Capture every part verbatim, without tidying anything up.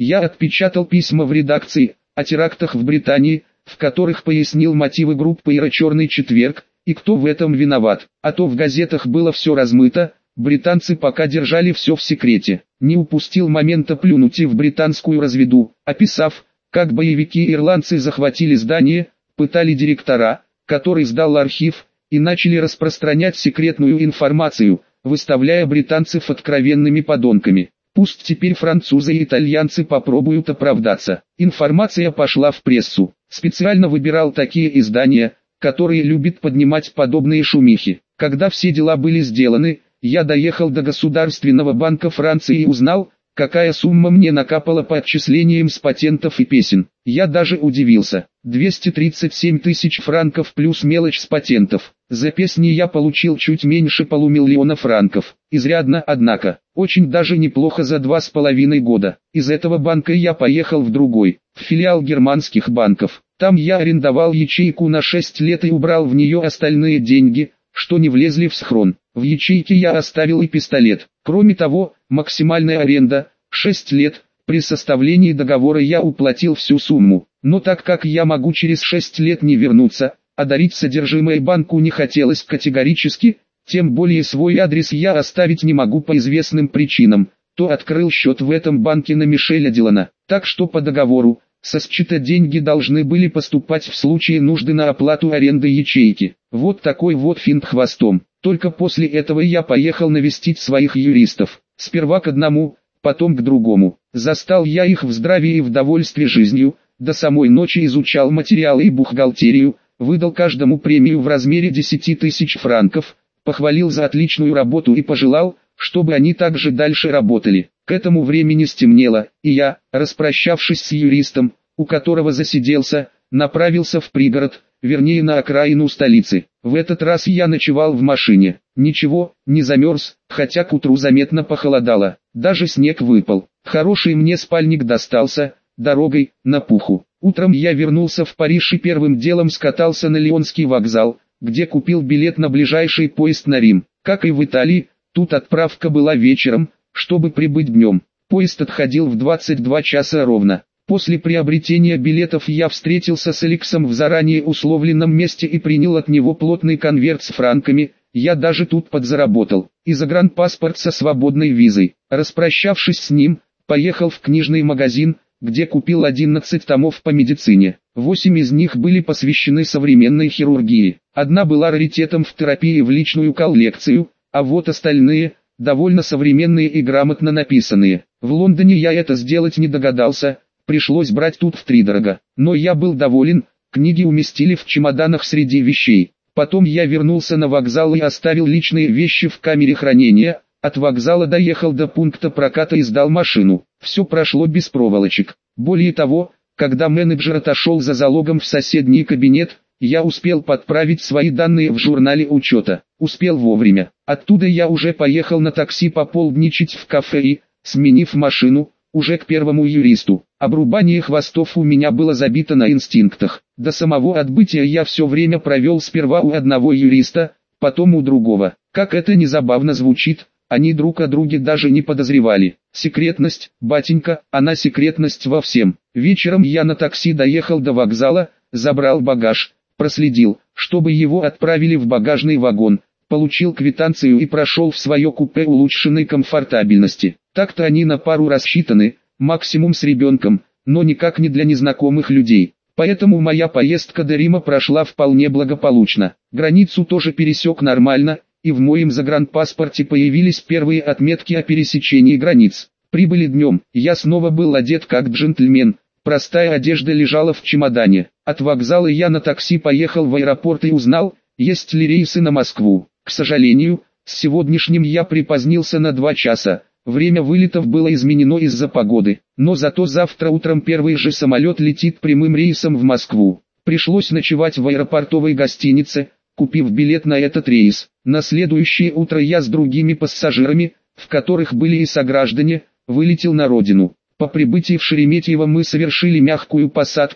Я отпечатал письма в редакции о терактах в Британии, в которых пояснил мотивы группы «Ира Черный четверг» и кто в этом виноват. А то в газетах было все размыто, британцы пока держали все в секрете. Не упустил момента плюнуть и в британскую разведу, описав, как боевики-ирландцы захватили здание, пытали директора, который сдал архив, и начали распространять секретную информацию, выставляя британцев откровенными подонками. Пусть теперь французы и итальянцы попробуют оправдаться. Информация пошла в прессу. Специально выбирал такие издания, которые любят поднимать подобные шумихи. Когда все дела были сделаны, я доехал до Государственного банка Франции и узнал, какая сумма мне накапала по отчислениям с патентов и песен. Я даже удивился. двести тридцать семь тысяч франков плюс мелочь с патентов. За песни я получил чуть меньше полумиллиона франков. Изрядно, однако. Очень даже неплохо за два с половиной года. Из этого банка я поехал в другой, в филиал германских банков. Там я арендовал ячейку на шесть лет и убрал в нее остальные деньги, что не влезли в схрон. В ячейке я оставил и пистолет. Кроме того, максимальная аренда – шесть лет. При составлении договора я уплатил всю сумму. Но так как я могу через шесть лет не вернуться, а дарить содержимое банку не хотелось категорически, тем более свой адрес я оставить не могу по известным причинам, то открыл счет в этом банке на Мишеля Дилана. Так что по договору, со счета деньги должны были поступать в случае нужды на оплату аренды ячейки. Вот такой вот финт хвостом. Только после этого я поехал навестить своих юристов. Сперва к одному, потом к другому. Застал я их в здравии и в довольстве жизнью, до самой ночи изучал материалы и бухгалтерию, выдал каждому премию в размере десяти тысяч франков, похвалил за отличную работу и пожелал, чтобы они также дальше работали. К этому времени стемнело, и я, распрощавшись с юристом, у которого засиделся, направился в пригород, вернее на окраину столицы. В этот раз я ночевал в машине. Ничего, не замерз, хотя к утру заметно похолодало. Даже снег выпал. Хороший мне спальник достался, дорогой, на Пуху. Утром я вернулся в Париж и первым делом скатался на Лионский вокзал, где купил билет на ближайший поезд на Рим. Как и в Италии, тут отправка была вечером, чтобы прибыть днем. Поезд отходил в двадцать два часа ровно. После приобретения билетов я встретился с Алексом в заранее условленном месте и принял от него плотный конверт с франками. Я даже тут подзаработал. И загранпаспорт со свободной визой. Распрощавшись с ним, поехал в книжный магазин, где купил одиннадцать томов по медицине. Восемь из них были посвящены современной хирургии. Одна была раритетом в терапии в личную коллекцию, а вот остальные – довольно современные и грамотно написанные. В Лондоне я это сделать не догадался, пришлось брать тут втридорога. Но я был доволен, книги уместили в чемоданах среди вещей. Потом я вернулся на вокзал и оставил личные вещи в камере хранения. От вокзала доехал до пункта проката и сдал машину. Все прошло без проволочек. Более того, когда менеджер отошел за залогом в соседний кабинет, я успел подправить свои данные в журнале учета. Успел вовремя. Оттуда я уже поехал на такси пополдничать в кафе и, сменив машину, уже к первому юристу. Обрубание хвостов у меня было забито на инстинктах. До самого отбытия я все время провел сперва у одного юриста, потом у другого. Как это ни забавно звучит, они друг о друге даже не подозревали. Секретность, батенька, она секретность во всем. Вечером я на такси доехал до вокзала, забрал багаж, проследил, чтобы его отправили в багажный вагон, получил квитанцию и прошел в свое купе улучшенной комфортабельности. Так-то они на пару рассчитаны, максимум с ребенком, но никак не для незнакомых людей. Поэтому моя поездка до Рима прошла вполне благополучно. Границу тоже пересек нормально, и в моем загранпаспорте появились первые отметки о пересечении границ. Прибыли днем, я снова был одет как джентльмен, простая одежда лежала в чемодане. От вокзала я на такси поехал в аэропорт и узнал, есть ли рейсы на Москву. К сожалению, с сегодняшним я припозднился на два часа. Время вылетов было изменено из-за погоды, но зато завтра утром первый же самолет летит прямым рейсом в Москву. Пришлось ночевать в аэропортовой гостинице, купив билет на этот рейс. На следующее утро я с другими пассажирами, в которых были и сограждане, вылетел на родину. По прибытии в Шереметьево мы совершили мягкую посадку,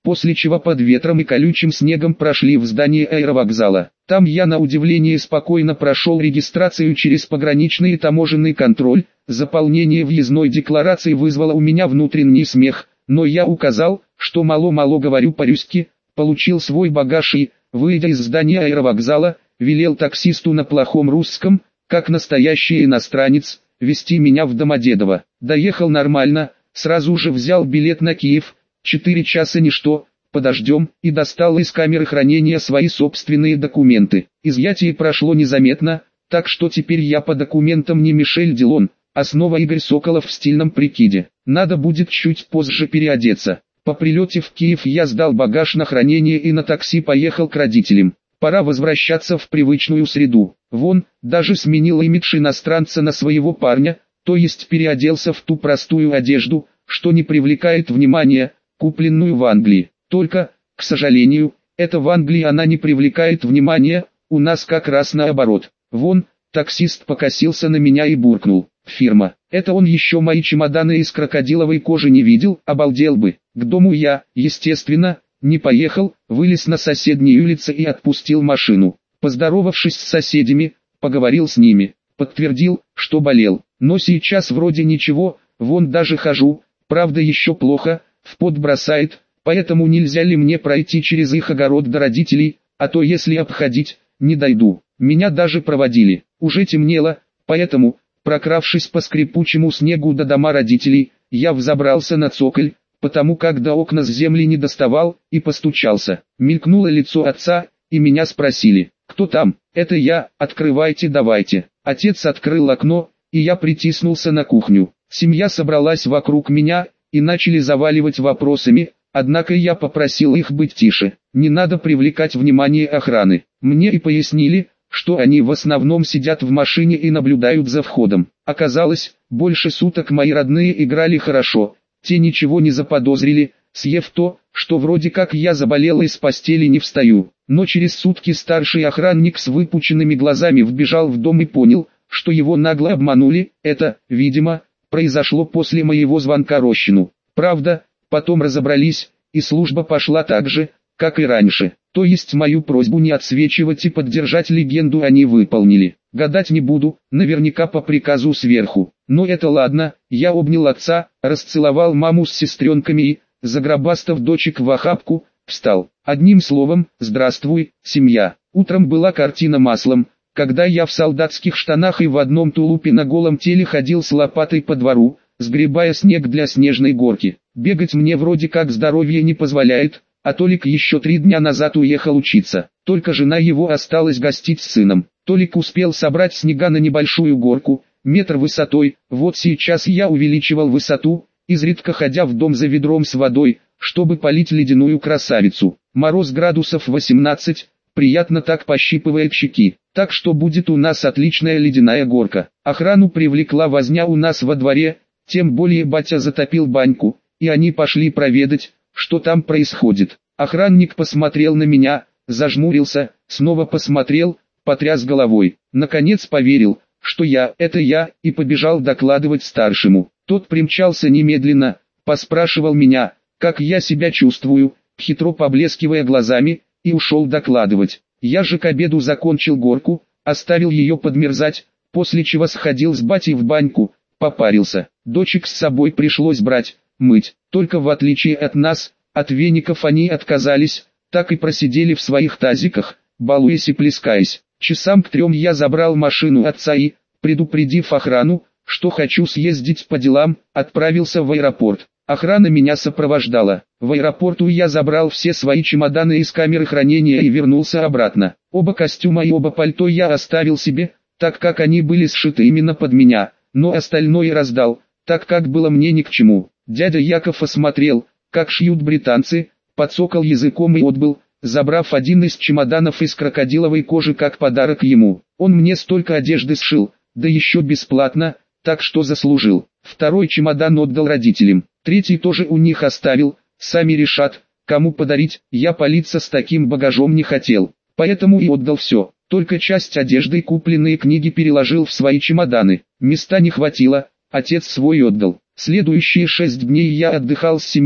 после чего под ветром и колючим снегом прошли в здание аэровокзала. Там я на удивление спокойно прошел регистрацию через пограничный и таможенный контроль. Заполнение въездной декларации вызвало у меня внутренний смех, но я указал, что мало-мало говорю по-русски, получил свой багаж и, выйдя из здания аэровокзала, велел таксисту на плохом русском, как настоящий иностранец, везти меня в Домодедово. Доехал нормально, сразу же взял билет на Киев, четыре часа ничто, подождем, и достал из камеры хранения свои собственные документы. Изъятие прошло незаметно, так что теперь я по документам не Мишель Дилон, а снова Игорь Соколов в стильном прикиде. Надо будет чуть позже переодеться. По прилете в Киев я сдал багаж на хранение и на такси поехал к родителям. Пора возвращаться в привычную среду. Вон, даже сменил имидж иностранца на своего парня, то есть переоделся в ту простую одежду, что не привлекает внимания, купленную в Англии. Только, к сожалению, это в Англии она не привлекает внимания, у нас как раз наоборот. Вон, таксист покосился на меня и буркнул: «Фирма». Это он еще мои чемоданы из крокодиловой кожи не видел, обалдел бы. К дому я, естественно, не поехал, вылез на соседней улице и отпустил машину. Поздоровавшись с соседями, поговорил с ними, подтвердил, что болел. Но сейчас вроде ничего, вон даже хожу, правда еще плохо, в пот бросает, поэтому нельзя ли мне пройти через их огород до родителей, а то если обходить, не дойду. Меня даже проводили, уже темнело, поэтому, прокравшись по скрипучему снегу до дома родителей, я взобрался на цоколь, потому как до окна с земли не доставал, и постучался. Мелькнуло лицо отца, и меня спросили: «Кто там?» «Это я, открывайте давайте». Отец открыл окно, и я притиснулся на кухню. Семья собралась вокруг меня, и начали заваливать вопросами, однако я попросил их быть тише. Не надо привлекать внимание охраны. Мне и пояснили, что они в основном сидят в машине и наблюдают за входом. Оказалось, больше суток мои родные играли хорошо. Те ничего не заподозрили, съев то, что вроде как я заболел и с постели не встаю. Но через сутки старший охранник с выпученными глазами вбежал в дом и понял, что его нагло обманули. Это, видимо, произошло после моего звонка Рощину. Правда, потом разобрались, и служба пошла так же, как и раньше. То есть мою просьбу не отсвечивать и поддержать легенду они выполнили. Гадать не буду, наверняка по приказу сверху. Но это ладно, я обнял отца, расцеловал маму с сестренками и, загробастав дочек в охапку, встал. Одним словом, здравствуй, семья. Утром была картина маслом, когда я в солдатских штанах и в одном тулупе на голом теле ходил с лопатой по двору, сгребая снег для снежной горки. Бегать мне вроде как здоровье не позволяет, а Толик еще три дня назад уехал учиться. Только жена его осталась гостить с сыном. Толик успел собрать снега на небольшую горку, метр высотой. Вот сейчас я увеличивал высоту, изредка ходя в дом за ведром с водой, чтобы полить ледяную красавицу. Мороз градусов восемнадцать, приятно так пощипывает щеки. Так что будет у нас отличная ледяная горка. Охрану привлекла возня у нас во дворе, тем более батя затопил баньку, и они пошли проведать, что там происходит. Охранник посмотрел на меня, зажмурился, снова посмотрел, потряс головой. Наконец поверил, что я, это я, и побежал докладывать старшему. Тот примчался немедленно, поспрашивал меня, как я себя чувствую, хитро поблескивая глазами, и ушел докладывать. Я же к обеду закончил горку, оставил ее подмерзать, после чего сходил с батей в баньку, попарился. Дочек с собой пришлось брать, мыть. Только в отличие от нас, от веников они отказались, так и просидели в своих тазиках, балуясь и плескаясь. Часам к трем я забрал машину отца и, предупредив охрану, что хочу съездить по делам, отправился в аэропорт. Охрана меня сопровождала. В аэропорту я забрал все свои чемоданы из камеры хранения и вернулся обратно. Оба костюма и оба пальто я оставил себе, так как они были сшиты именно под меня, но остальное раздал, так как было мне ни к чему. Дядя Яков осмотрел, как шьют британцы, подсокал языком и отбыл, забрав один из чемоданов из крокодиловой кожи как подарок ему. Он мне столько одежды сшил, да еще бесплатно, так что заслужил. Второй чемодан отдал родителям, третий тоже у них оставил, сами решат, кому подарить. Я палиться с таким багажом не хотел, поэтому и отдал все. Только часть одежды и купленные книги переложил в свои чемоданы. Места не хватило, отец свой отдал. Следующие шесть дней я отдыхал с семьей,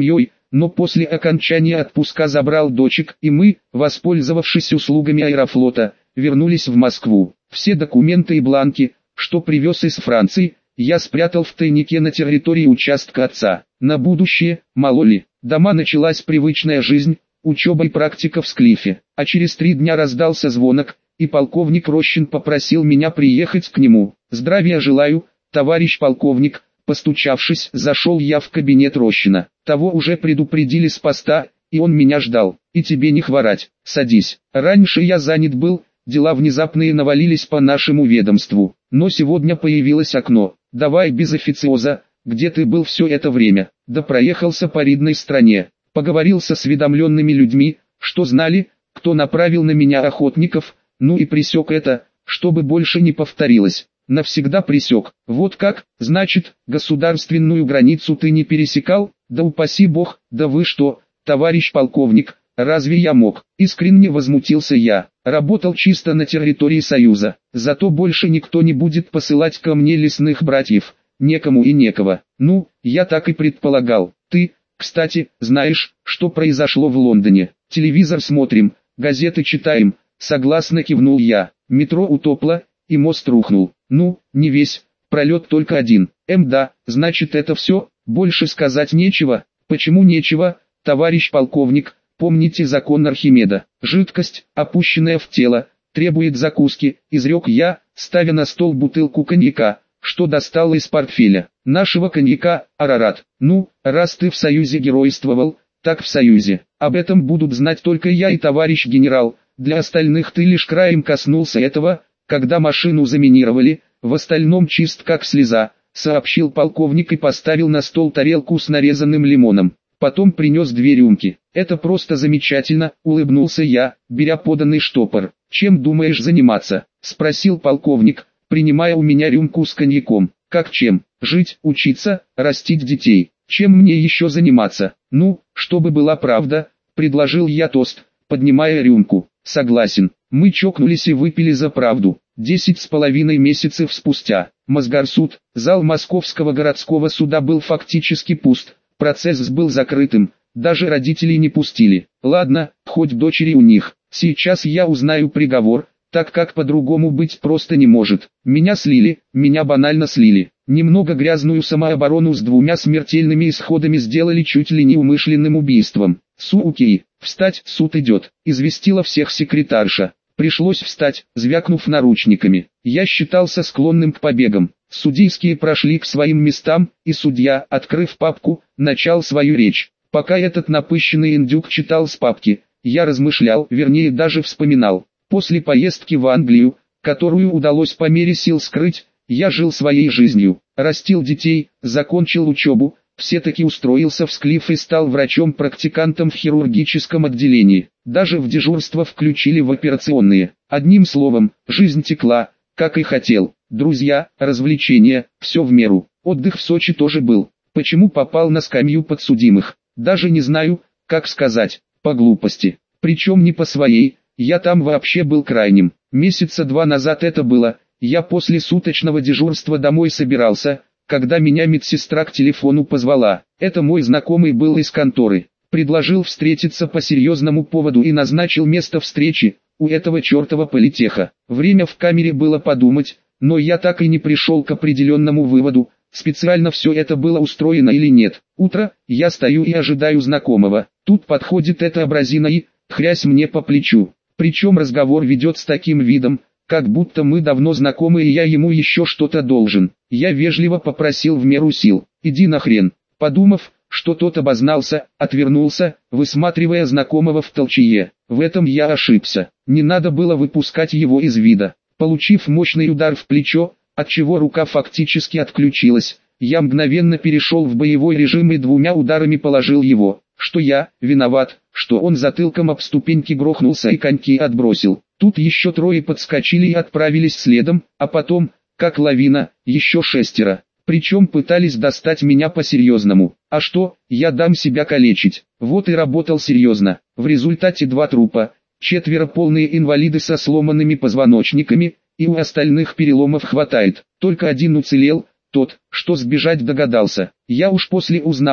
но после окончания отпуска забрал дочек, и мы, воспользовавшись услугами Аэрофлота, вернулись в Москву. Все документы и бланки, что привез из Франции, я спрятал в тайнике на территории участка отца. На будущее, мало ли. Дома началась привычная жизнь, учеба и практика в Склифе. А через три дня раздался звонок, и полковник Рощин попросил меня приехать к нему. «Здравия желаю, товарищ полковник», постучавшись, зашел я в кабинет Рощина. Того уже предупредили с поста, и он меня ждал. «И тебе не хворать, садись. Раньше я занят был, дела внезапные навалились по нашему ведомству, но сегодня появилось окно. Давай без официоза, где ты был все это время?» «Да проехался по ридной стране, поговорил с осведомленными людьми, что знали, кто направил на меня охотников, ну и пресек это, чтобы больше не повторилось». «Навсегда пресек. Вот как, значит, государственную границу ты не пересекал? Да упаси бог, да вы что, товарищ полковник, разве я мог?» Искренне возмутился я. «Работал чисто на территории Союза, зато больше никто не будет посылать ко мне лесных братьев, некому и некого». «Ну, я так и предполагал. Ты, кстати, знаешь, что произошло в Лондоне?» «Телевизор смотрим, газеты читаем», согласно кивнул я. «Метро утопло, и мост рухнул». «Ну, не весь, пролет только один». «Эм да, значит это все, больше сказать нечего». «Почему нечего, товарищ полковник? Помните закон Архимеда? Жидкость, опущенная в тело, требует закуски», изрек я, ставя на стол бутылку коньяка, что достал из портфеля. «Нашего коньяка, Арарат. Ну, раз ты в Союзе геройствовал, так в Союзе. Об этом будут знать только я и товарищ генерал. Для остальных ты лишь краем коснулся этого, когда машину заминировали, в остальном чист как слеза», сообщил полковник и поставил на стол тарелку с нарезанным лимоном. Потом принес две рюмки. «Это просто замечательно», улыбнулся я, беря поданный штопор. «Чем думаешь заниматься?» спросил полковник, принимая у меня рюмку с коньяком. «Как чем? Жить, учиться, растить детей. Чем мне еще заниматься?» «Ну, чтобы была правда», предложил я тост, поднимая рюмку. «Согласен». Мы чокнулись и выпили за правду. Десять с половиной месяцев спустя, Мосгорсуд, зал Московского городского суда был фактически пуст, процесс был закрытым, даже родителей не пустили. Ладно, хоть дочери у них. Сейчас я узнаю приговор, так как по-другому быть просто не может. Меня слили, меня банально слили. Немного грязную самооборону с двумя смертельными исходами сделали чуть ли не умышленным убийством. «Суки, встать, суд идет», известила всех секретарша. Пришлось встать, звякнув наручниками. Я считался склонным к побегам. Судейские прошли к своим местам, и судья, открыв папку, начал свою речь. Пока этот напыщенный индюк читал с папки, я размышлял, вернее даже вспоминал. После поездки в Англию, которую удалось по мере сил скрыть, я жил своей жизнью, растил детей, закончил учебу, все-таки устроился в Склиф и стал врачом-практикантом в хирургическом отделении. Даже в дежурство включили в операционные. Одним словом, жизнь текла, как и хотел. Друзья, развлечения, все в меру. Отдых в Сочи тоже был. Почему попал на скамью подсудимых? Даже не знаю, как сказать, по глупости. Причем не по своей, я там вообще был крайним. Месяца два назад это было, я после суточного дежурства домой собирался, когда меня медсестра к телефону позвала. Это мой знакомый был из конторы. Предложил встретиться по серьезному поводу и назначил место встречи, у этого чертова политеха. Время в камере было подумать, но я так и не пришел к определенному выводу, специально все это было устроено или нет. Утро, я стою и ожидаю знакомого. Тут подходит эта образина и, хрясь мне по плечу. Причем разговор ведет с таким видом, как будто мы давно знакомы и я ему еще что-то должен. Я вежливо попросил в меру сил: «Иди нахрен». Подумав, что тот обознался, отвернулся, высматривая знакомого в толчее. В этом я ошибся. Не надо было выпускать его из вида. Получив мощный удар в плечо, отчего рука фактически отключилась, я мгновенно перешел в боевой режим и двумя ударами положил его. Что я, виноват, что он затылком об ступеньки грохнулся и коньки отбросил. Тут еще трое подскочили и отправились следом, а потом, как лавина, еще шестеро. Причем пытались достать меня по-серьезному. А что, я дам себя калечить. Вот и работал серьезно. В результате два трупа, четверо полные инвалиды со сломанными позвоночниками, и у остальных переломов хватает. Только один уцелел, тот, что сбежать догадался. Я уж после узнал,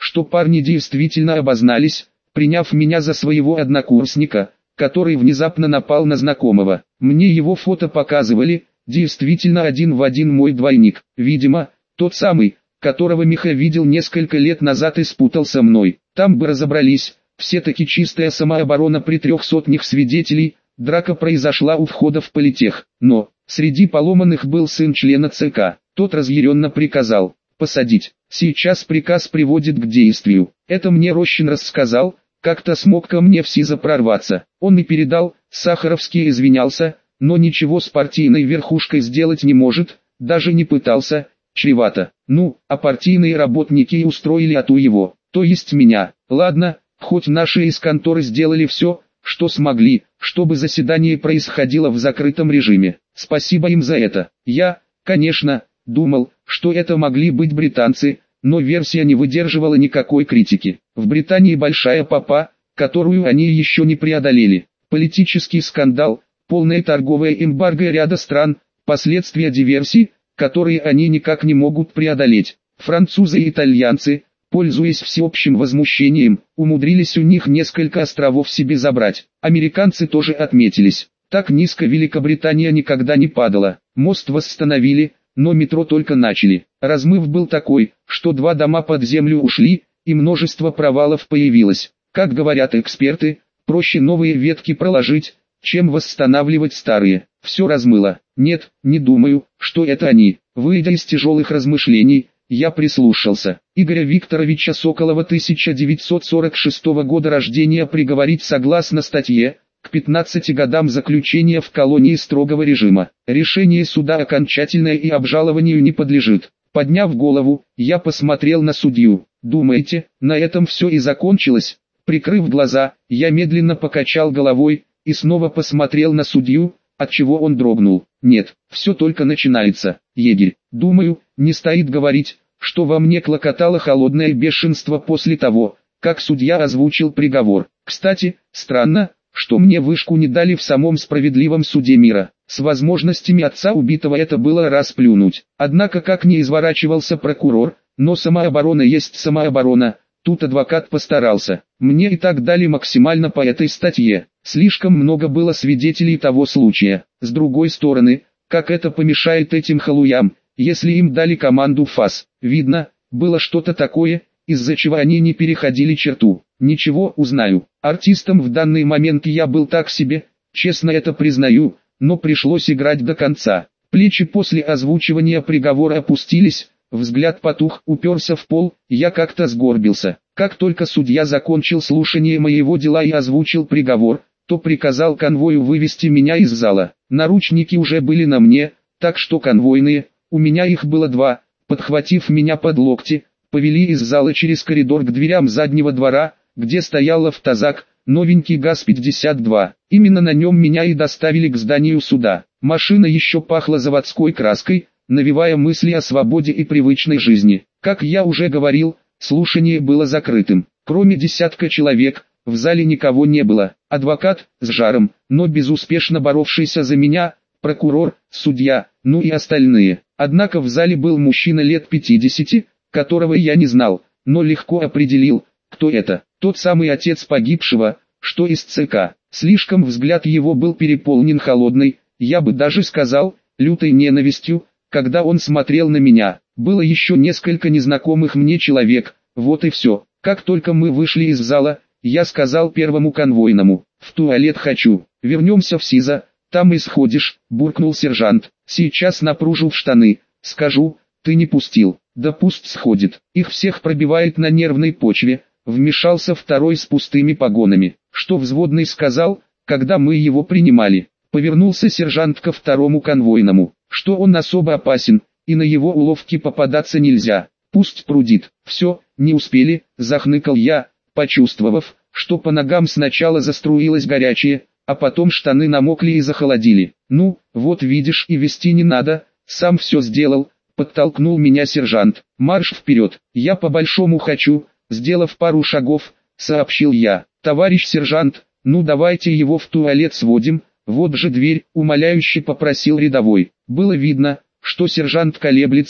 что парни действительно обознались, приняв меня за своего однокурсника, который внезапно напал на знакомого. Мне его фото показывали, действительно один в один мой двойник, видимо, тот самый, которого Миха видел несколько лет назад и спутал со мной. Там бы разобрались, все-таки чистая самооборона при трех сотнях свидетелей. Драка произошла у входа в политех, но среди поломанных был сын члена ЦК. Тот разъяренно приказал посадить. Сейчас приказ приводит к действию. Это мне Рощин рассказал, как-то смог ко мне в СИЗО прорваться. Он и передал, Сахаровский извинялся, но ничего с партийной верхушкой сделать не может, даже не пытался, чревато. Ну, а партийные работники и устроили ату его, то есть меня. Ладно, хоть наши из конторы сделали все, что смогли, чтобы заседание происходило в закрытом режиме. Спасибо им за это. Я, конечно, думал, что это могли быть британцы, но версия не выдерживала никакой критики. В Британии большая попа, которую они еще не преодолели. Политический скандал, полное торговое эмбарго ряда стран, последствия диверсий, которые они никак не могут преодолеть. Французы и итальянцы, пользуясь всеобщим возмущением, умудрились у них несколько островов себе забрать. Американцы тоже отметились. Так низко Великобритания никогда не падала. Мост восстановили, но метро только начали. Размыв был такой, что два дома под землю ушли, и множество провалов появилось. Как говорят эксперты, проще новые ветки проложить, чем восстанавливать старые. Все размыло. Нет, не думаю, что это они. Выйдя из тяжелых размышлений, я прислушался. Игоря Викторовича Соколова тысяча девятьсот сорок шестого года рождения приговорить согласно статье к пятнадцати годам заключения в колонии строгого режима. Решение суда окончательное и обжалованию не подлежит. Подняв голову, я посмотрел на судью. Думаете, на этом все и закончилось? Прикрыв глаза, я медленно покачал головой и снова посмотрел на судью, отчего он дрогнул. Нет, все только начинается, егерь. Думаю, не стоит говорить, что во мне клокотало холодное бешенство после того, как судья озвучил приговор. Кстати, странно, что мне вышку не дали в самом справедливом суде мира. С возможностями отца убитого это было расплюнуть. Однако как ни изворачивался прокурор, но самооборона есть самооборона. Тут адвокат постарался. Мне и так дали максимально по этой статье. Слишком много было свидетелей того случая. С другой стороны, как это помешает этим халуям, если им дали команду ФАС? Видно, было что-то такое, из-за чего они не переходили черту. Ничего, узнаю. Артистом в данный момент я был так себе, честно это признаю, но пришлось играть до конца. Плечи после озвучивания приговора опустились, взгляд потух, уперся в пол, я как-то сгорбился. Как только судья закончил слушание моего дела и озвучил приговор, то приказал конвою вывести меня из зала. Наручники уже были на мне, так что конвойные, у меня их было два, подхватив меня под локти, повели из зала через коридор к дверям заднего двора, где стоял автозак, новенький ГАЗ пятьдесят два. Именно на нем меня и доставили к зданию суда. Машина еще пахла заводской краской, навевая мысли о свободе и привычной жизни. Как я уже говорил, слушание было закрытым. Кроме десятка человек, в зале никого не было. Адвокат, с жаром, но безуспешно боровшийся за меня, прокурор, судья, ну и остальные. Однако в зале был мужчина лет пятидесяти, которого я не знал, но легко определил, кто это. Тот самый отец погибшего, что из ЦК. Слишком взгляд его был переполнен холодной, я бы даже сказал, лютой ненавистью, когда он смотрел на меня. Было еще несколько незнакомых мне человек, вот и все. Как только мы вышли из зала, я сказал первому конвойному: «В туалет хочу, вернемся в СИЗО, там и сходишь», — буркнул сержант. «Сейчас напружу в штаны, скажу, ты не пустил». «Да пусть сходит, их всех пробивает на нервной почве», — вмешался второй с пустыми погонами. «Что взводный сказал, когда мы его принимали?» Повернулся сержант ко второму конвойному. «Что он особо опасен, и на его уловки попадаться нельзя. Пусть прудит». «Все, не успели», — захныкал я, почувствовав, что по ногам сначала заструилось горячее, а потом штаны намокли и захолодили. «Ну, вот видишь, и вести не надо, сам все сделал», — подтолкнул меня сержант. «Марш вперед, я по-большому хочу», — сделав пару шагов, сообщил я. «Товарищ сержант, ну давайте его в туалет сводим, вот же дверь», — умоляюще попросил рядовой. Было видно, что сержант колеблется,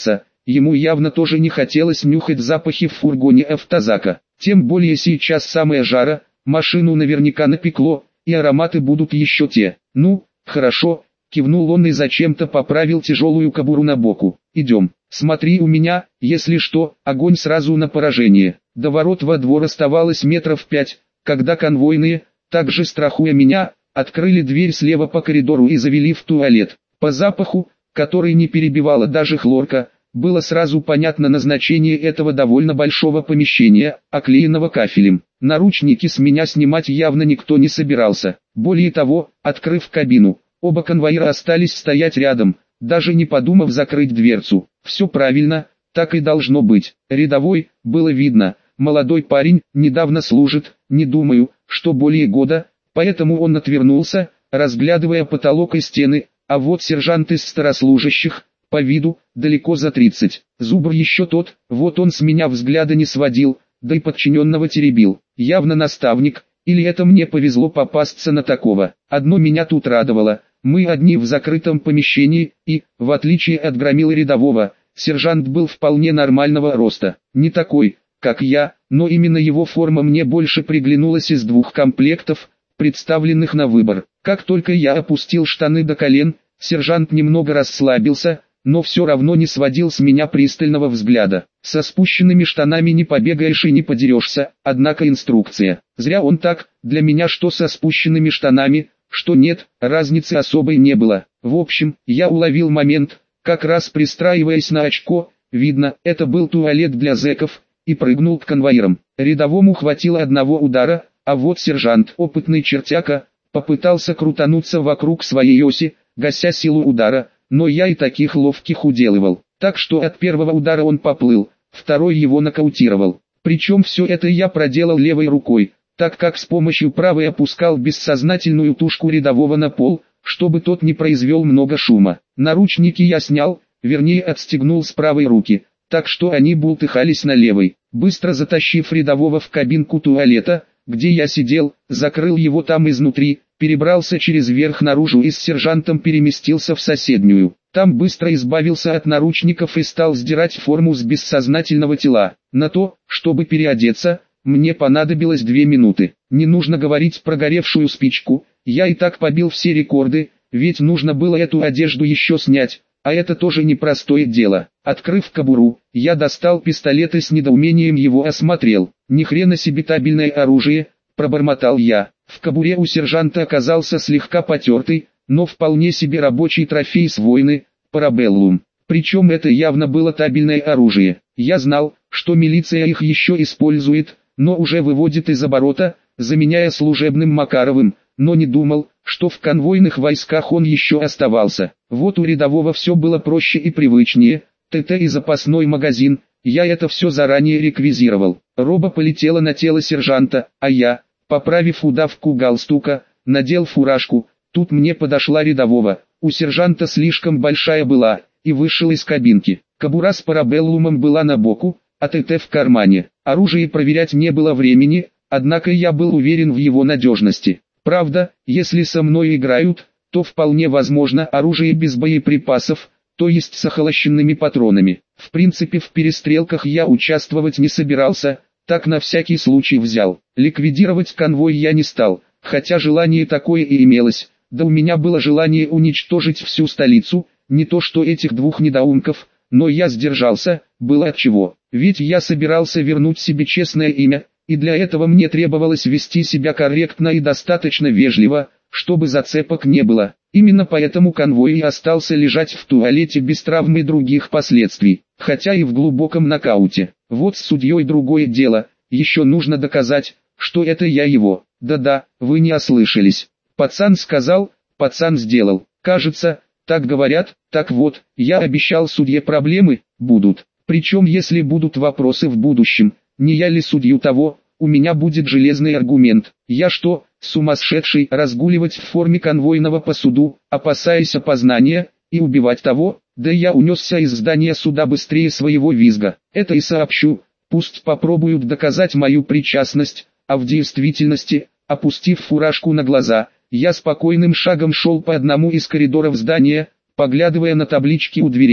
ему явно тоже не хотелось нюхать запахи в фургоне автозака. Тем более сейчас самая жара, машину наверняка напекло, и ароматы будут еще те. Ну, хорошо, кивнул он и зачем-то поправил тяжелую кобуру на боку. Идем, смотри у меня, если что, огонь сразу на поражение. До ворот во двор оставалось метров пять, когда конвойные, также страхуя меня, открыли дверь слева по коридору и завели в туалет. По запаху, который не перебивала даже хлорка, было сразу понятно назначение этого довольно большого помещения, оклеенного кафелем. Наручники с меня снимать явно никто не собирался. Более того, открыв кабину, оба конвоира остались стоять рядом, даже не подумав закрыть дверцу. Все правильно, так и должно быть. Рядовой, было видно, молодой парень, недавно служит, не думаю, что более года, поэтому он отвернулся, разглядывая потолок и стены, а вот сержант из старослужащих, по виду, далеко за тридцать. Зубр еще тот, вот он с меня взгляда не сводил, да и подчиненного теребил. Явно наставник, или это мне повезло попасться на такого. Одно меня тут радовало, мы одни в закрытом помещении, и, в отличие от громила рядового, сержант был вполне нормального роста. Не такой, как я, но именно его форма мне больше приглянулась из двух комплектов, представленных на выбор. Как только я опустил штаны до колен, сержант немного расслабился, но все равно не сводил с меня пристального взгляда. Со спущенными штанами не побегаешь и не подерешься, однако инструкция. Зря он так, для меня что со спущенными штанами, что нет, разницы особой не было. В общем, я уловил момент, как раз пристраиваясь на очко, видно, это был туалет для зэков, и прыгнул к конвоирам. Рядовому хватило одного удара, а вот сержант, опытный чертяка, попытался крутануться вокруг своей оси, гася силу удара, но я и таких ловких уделывал. Так что от первого удара он поплыл, второй его нокаутировал. Причем все это я проделал левой рукой, так как с помощью правой опускал бессознательную тушку рядового на пол, чтобы тот не произвел много шума. Наручники я снял, вернее отстегнул с правой руки, так что они бултыхались на левой. Быстро затащив рядового в кабинку туалета, где я сидел, закрыл его там изнутри, перебрался через верх наружу и с сержантом переместился в соседнюю. Там быстро избавился от наручников и стал сдирать форму с бессознательного тела. На то, чтобы переодеться, мне понадобилось две минуты. Не нужно говорить про горевшую спичку, я и так побил все рекорды, ведь нужно было эту одежду еще снять, а это тоже непростое дело. Открыв кобуру, я достал пистолет и с недоумением его осмотрел. Ни хрена себе табельное оружие, пробормотал я. В кобуре у сержанта оказался слегка потертый, но вполне себе рабочий трофей с войны, парабеллум. Причем это явно было табельное оружие. Я знал, что милиция их еще использует, но уже выводит из оборота, заменяя служебным Макаровым, но не думал, что в конвойных войсках он еще оставался. Вот у рядового все было проще и привычнее, ТТ и запасной магазин, я это все заранее реквизировал. Роба полетела на тело сержанта, а я, поправив удавку галстука, надел фуражку. Тут мне подошла рядового, у сержанта слишком большая была, и вышел из кабинки. Кобура с парабеллумом была на боку, а ТТ в кармане. Оружие проверять не было времени, однако я был уверен в его надежности. Правда, если со мной играют, то вполне возможно оружие без боеприпасов, то есть с охолощенными патронами. В принципе в перестрелках я участвовать не собирался, так на всякий случай взял. Ликвидировать конвой я не стал, хотя желание такое и имелось, да у меня было желание уничтожить всю столицу, не то что этих двух недоумков, но я сдержался, было отчего. Ведь я собирался вернуть себе честное имя, и для этого мне требовалось вести себя корректно и достаточно вежливо, чтобы зацепок не было. Именно поэтому конвой и остался лежать в туалете без травм и других последствий, хотя и в глубоком нокауте. Вот с судьей другое дело, еще нужно доказать, что это я его. Да-да, вы не ослышались. Пацан сказал, пацан сделал. Кажется, так говорят, так вот, я обещал судье проблемы, будут. Причем если будут вопросы в будущем, не я ли судью того, у меня будет железный аргумент. Я что, сумасшедший, разгуливать в форме конвойного по суду, опасаясь опознания, и убивать того? Да я унесся из здания суда быстрее своего визга. Это и сообщу, пусть попробуют доказать мою причастность, а в действительности, опустив фуражку на глаза, я спокойным шагом шел по одному из коридоров здания, поглядывая на таблички у дверей,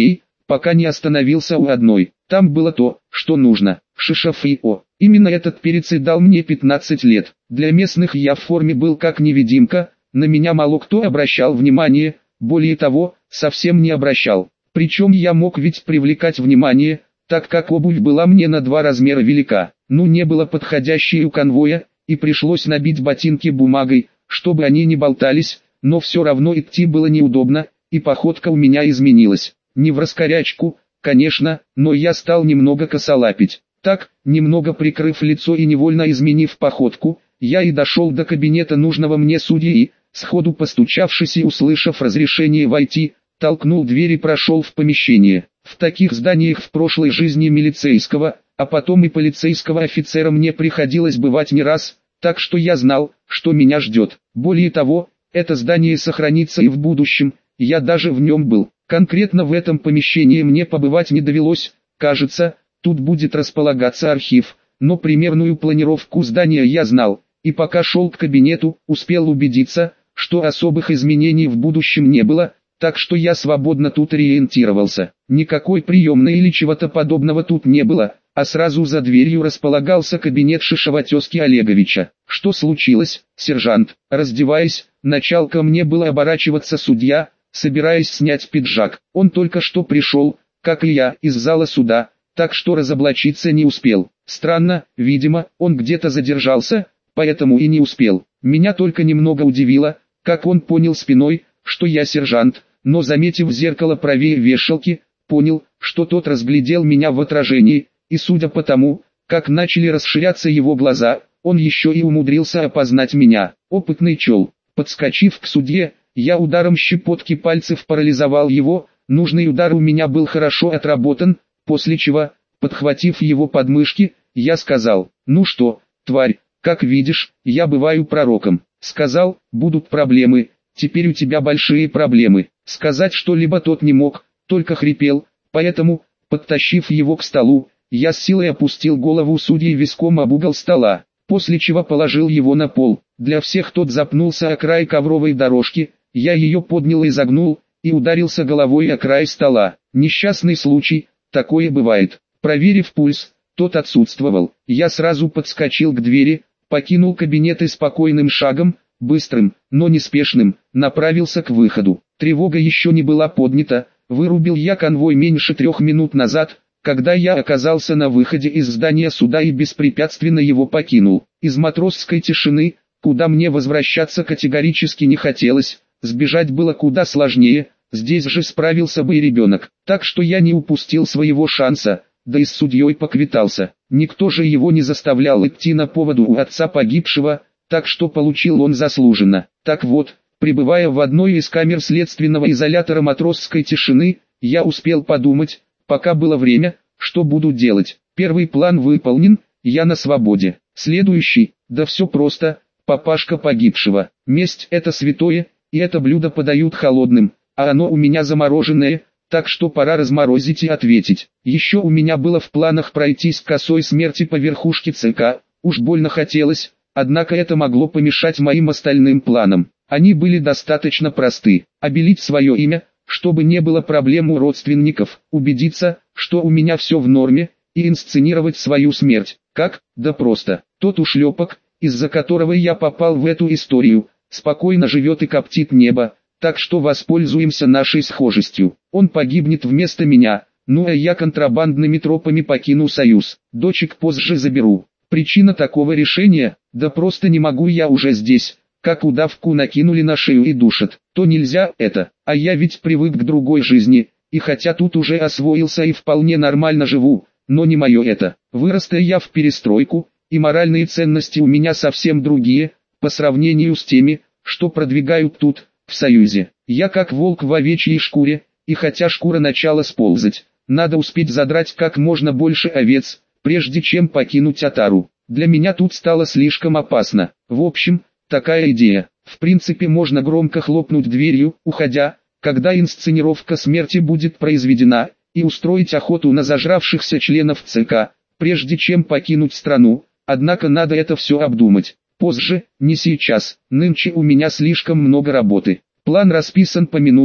пока не остановился у одной. Там было то, что нужно. Шишафио. Именно этот перец и дал мне пятнадцать лет. Для местных я в форме был как невидимка, на меня мало кто обращал внимание, более того, совсем не обращал. Причем я мог ведь привлекать внимание, так как обувь была мне на два размера велика. Ну не было подходящей у конвоя, и пришлось набить ботинки бумагой, чтобы они не болтались, но все равно идти было неудобно, и походка у меня изменилась. Не в раскорячку, конечно, но я стал немного косолапить. Так, немного прикрыв лицо и невольно изменив походку, я и дошел до кабинета нужного мне судьи и, сходу постучавшись и услышав разрешение войти, толкнул дверь и прошел в помещение. В таких зданиях в прошлой жизни милицейского, а потом и полицейского офицера мне приходилось бывать не раз, так что я знал, что меня ждет. Более того, это здание сохранится и в будущем, я даже в нем был. Конкретно в этом помещении мне побывать не довелось, кажется, тут будет располагаться архив, но примерную планировку здания я знал, и пока шел к кабинету, успел убедиться, что особых изменений в будущем не было, так что я свободно тут ориентировался. Никакой приемной или чего-то подобного тут не было, а сразу за дверью располагался кабинет Шишаватёзки Олеговича. Что случилось, сержант? Раздеваясь, начал ко мне было оборачиваться судья, собираясь снять пиджак. Он только что пришел, как и я, из зала суда, так что разоблачиться не успел. Странно, видимо, он где-то задержался, поэтому и не успел. Меня только немного удивило, как он понял спиной, что я сержант, но заметив в зеркало правее вешалки, понял, что тот разглядел меня в отражении, и судя по тому, как начали расширяться его глаза, он еще и умудрился опознать меня. Опытный чел. Подскочив к судье, я ударом щепотки пальцев парализовал его, нужный удар у меня был хорошо отработан, после чего, подхватив его подмышки, я сказал: «Ну что, тварь, как видишь, я бываю пророком». Сказал: «Будут проблемы, теперь у тебя большие проблемы». Сказать что-либо тот не мог, только хрипел, поэтому, подтащив его к столу, я с силой опустил голову судьи виском об угол стола, после чего положил его на пол. Для всех тот запнулся о край ковровой дорожки, я ее поднял и загнул, и ударился головой о край стола. Несчастный случай, такое бывает. Проверив пульс, тот отсутствовал. Я сразу подскочил к двери, покинул кабинет и спокойным шагом, быстрым, но неспешным, направился к выходу. Тревога еще не была поднята, вырубил я конвой меньше трех минут назад, когда я оказался на выходе из здания суда и беспрепятственно его покинул. Из матросской тишины, куда мне возвращаться категорически не хотелось, сбежать было куда сложнее, здесь же справился бы и ребенок. Так что я не упустил своего шанса, да и с судьей поквитался. Никто же его не заставлял идти на поводу у отца погибшего, так что получил он заслуженно. Так вот, пребывая в одной из камер следственного изолятора матросской тишины, я успел подумать, пока было время, что буду делать. Первый план выполнен, я на свободе. Следующий, да все просто, папашка погибшего. Месть — это святое, и это блюдо подают холодным, а оно у меня замороженное, так что пора разморозить и ответить. Еще у меня было в планах пройтись к косой смерти по верхушке ЦК, уж больно хотелось, однако это могло помешать моим остальным планам. Они были достаточно просты: обелить свое имя, чтобы не было проблем у родственников, убедиться, что у меня все в норме, и инсценировать свою смерть. Как? Да просто. Тот ушлепок, из-за которого я попал в эту историю, спокойно живет и коптит небо, так что воспользуемся нашей схожестью. Он погибнет вместо меня, ну а я контрабандными тропами покину Союз. Дочек позже заберу. Причина такого решения? Да просто не могу, я уже здесь. Как удавку накинули на шею и душат. То нельзя это, а я ведь привык к другой жизни, и хотя тут уже освоился и вполне нормально живу, но не мое это. Вырос-то я в перестройку, и моральные ценности у меня совсем другие, по сравнению с теми, что продвигают тут, в Союзе. Я как волк в овечьей шкуре, и хотя шкура начала сползать, надо успеть задрать как можно больше овец, прежде чем покинуть отару. Для меня тут стало слишком опасно. В общем, такая идея. В принципе, можно громко хлопнуть дверью, уходя, когда инсценировка смерти будет произведена, и устроить охоту на зажравшихся членов ЦК, прежде чем покинуть страну, однако надо это все обдумать. Позже, не сейчас, нынче у меня слишком много работы. План расписан по минутам,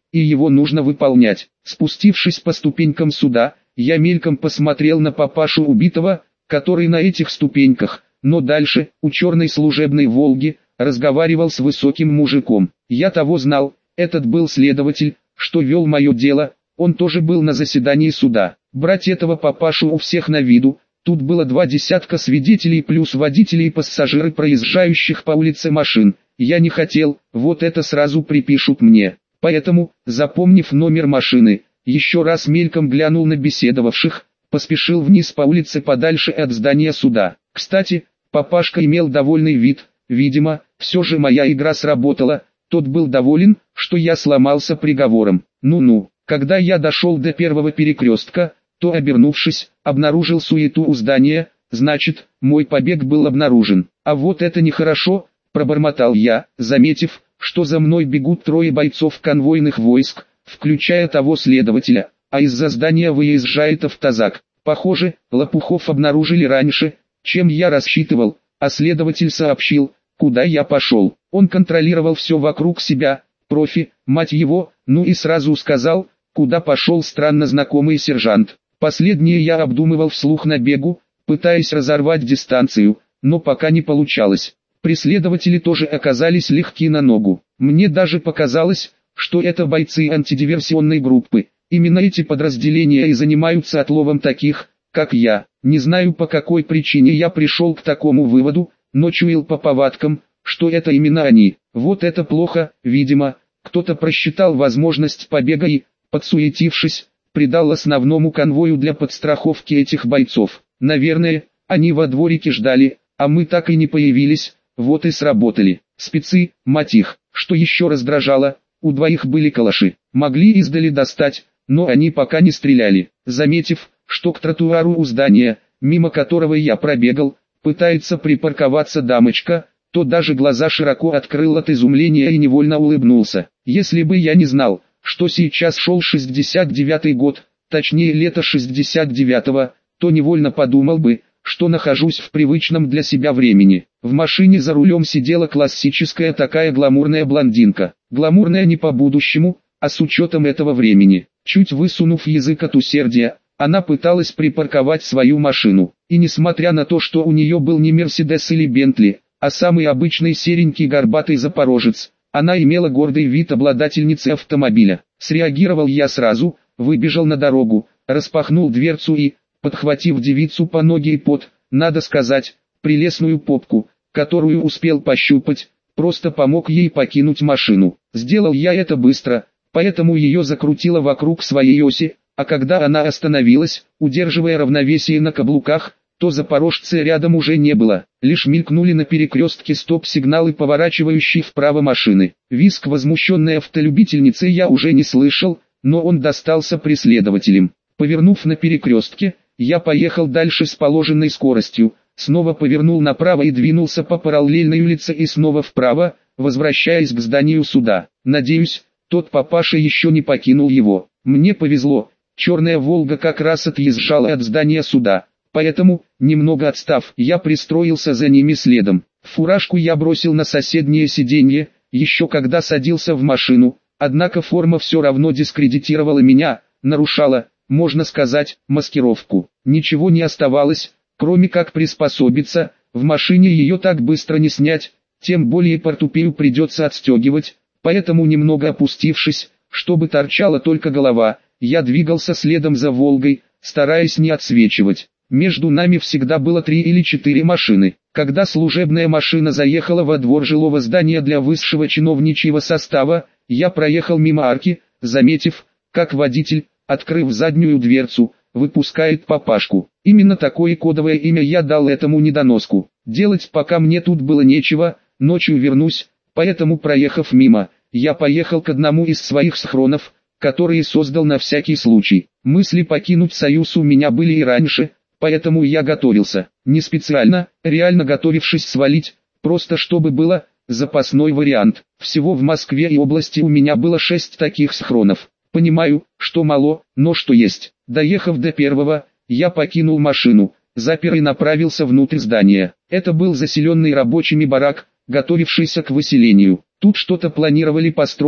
и его нужно выполнять. Спустившись по ступенькам суда, я мельком посмотрел на папашу убитого, который на этих ступеньках, но дальше, у черной служебной «Волги», разговаривал с высоким мужиком. Я того знал, этот был следователь, что вел мое дело, он тоже был на заседании суда. Брать этого папашу у всех на виду, тут было два десятка свидетелей плюс водители и пассажиры проезжающих по улице машин. Я не хотел, вот это сразу припишут мне. Поэтому, запомнив номер машины, еще раз мельком глянул на беседовавших, поспешил вниз по улице подальше от здания суда. Кстати, папашка имел довольный вид, видимо, все же моя игра сработала, тот был доволен, что я сломался приговором. Ну-ну, когда я дошел до первого перекрестка, то, обернувшись, обнаружил суету у здания, значит, мой побег был обнаружен. А вот это нехорошо, пробормотал я, заметив, что за мной бегут трое бойцов конвойных войск, включая того следователя, а из-за здания выезжает автозак. Похоже, лопухов обнаружили раньше, чем я рассчитывал, а следователь сообщил, куда я пошел. Он контролировал все вокруг себя, профи, мать его, ну и сразу сказал, куда пошел странно знакомый сержант. Последнее я обдумывал вслух на бегу, пытаясь разорвать дистанцию, но пока не получалось. Преследователи тоже оказались легки на ногу. Мне даже показалось, что это бойцы антидиверсионной группы. Именно эти подразделения и занимаются отловом таких, как я. Не знаю, по какой причине я пришел к такому выводу, но чуял по повадкам, что это именно они. Вот это плохо, видимо, кто-то просчитал возможность побега и, подсуетившись, придал основному конвою для подстраховки этих бойцов. Наверное, они во дворике ждали, а мы так и не появились. Вот и сработали. Спецы, мать их. Что еще раздражало, у двоих были калаши. Могли издали достать, но они пока не стреляли. Заметив, что к тротуару у здания, мимо которого я пробегал, пытается припарковаться дамочка, то даже глаза широко открыл от изумления и невольно улыбнулся. Если бы я не знал, что сейчас шел шестьдесят девятый год, точнее лето шестьдесят девятого, то невольно подумал бы, что нахожусь в привычном для себя времени. В машине за рулем сидела классическая такая гламурная блондинка. Гламурная не по будущему, а с учетом этого времени. Чуть высунув язык от усердия, она пыталась припарковать свою машину. И несмотря на то, что у нее был не Мерседес или Бентли, а самый обычный серенький горбатый запорожец, она имела гордый вид обладательницы автомобиля. Среагировал я сразу, выбежал на дорогу, распахнул дверцу и, подхватив девицу по ноге и под, надо сказать, прелестную попку, которую успел пощупать, просто помог ей покинуть машину. Сделал я это быстро, поэтому ее закрутило вокруг своей оси, а когда она остановилась, удерживая равновесие на каблуках, то запорожца рядом уже не было. Лишь мелькнули на перекрестке стоп-сигналы поворачивающей вправо машины. Визг возмущенной автолюбительницы я уже не слышал, но он достался преследователям. Повернув на перекрестке, я поехал дальше с положенной скоростью, снова повернул направо и двинулся по параллельной улице и снова вправо, возвращаясь к зданию суда. Надеюсь, тот папаша еще не покинул его. Мне повезло, черная «Волга» как раз отъезжала от здания суда, поэтому, немного отстав, я пристроился за ними следом. Фуражку я бросил на соседнее сиденье, еще когда садился в машину, однако форма все равно дискредитировала меня, нарушала, можно сказать, маскировку. Ничего не оставалось, кроме как приспособиться, в машине ее так быстро не снять, тем более портупею придется отстегивать, поэтому немного опустившись, чтобы торчала только голова, я двигался следом за «Волгой», стараясь не отсвечивать. Между нами всегда было три или четыре машины. Когда служебная машина заехала во двор жилого здания для высшего чиновничьего состава, я проехал мимо арки, заметив, как водитель, открыв заднюю дверцу, выпускает папашку. Именно такое кодовое имя я дал этому недоноску. Делать пока мне тут было нечего, ночью вернусь, поэтому, проехав мимо, я поехал к одному из своих схронов, которые создал на всякий случай. Мысли покинуть Союз у меня были и раньше, поэтому я готовился. Не специально, реально готовившись свалить, просто чтобы было запасной вариант. Всего в Москве и области у меня было шесть таких схронов. Понимаю, что мало, но что есть. Доехав до первого, я покинул машину, запер и направился внутрь здания. Это был заселенный рабочими барак, готовившийся к выселению. Тут что-то планировали построить,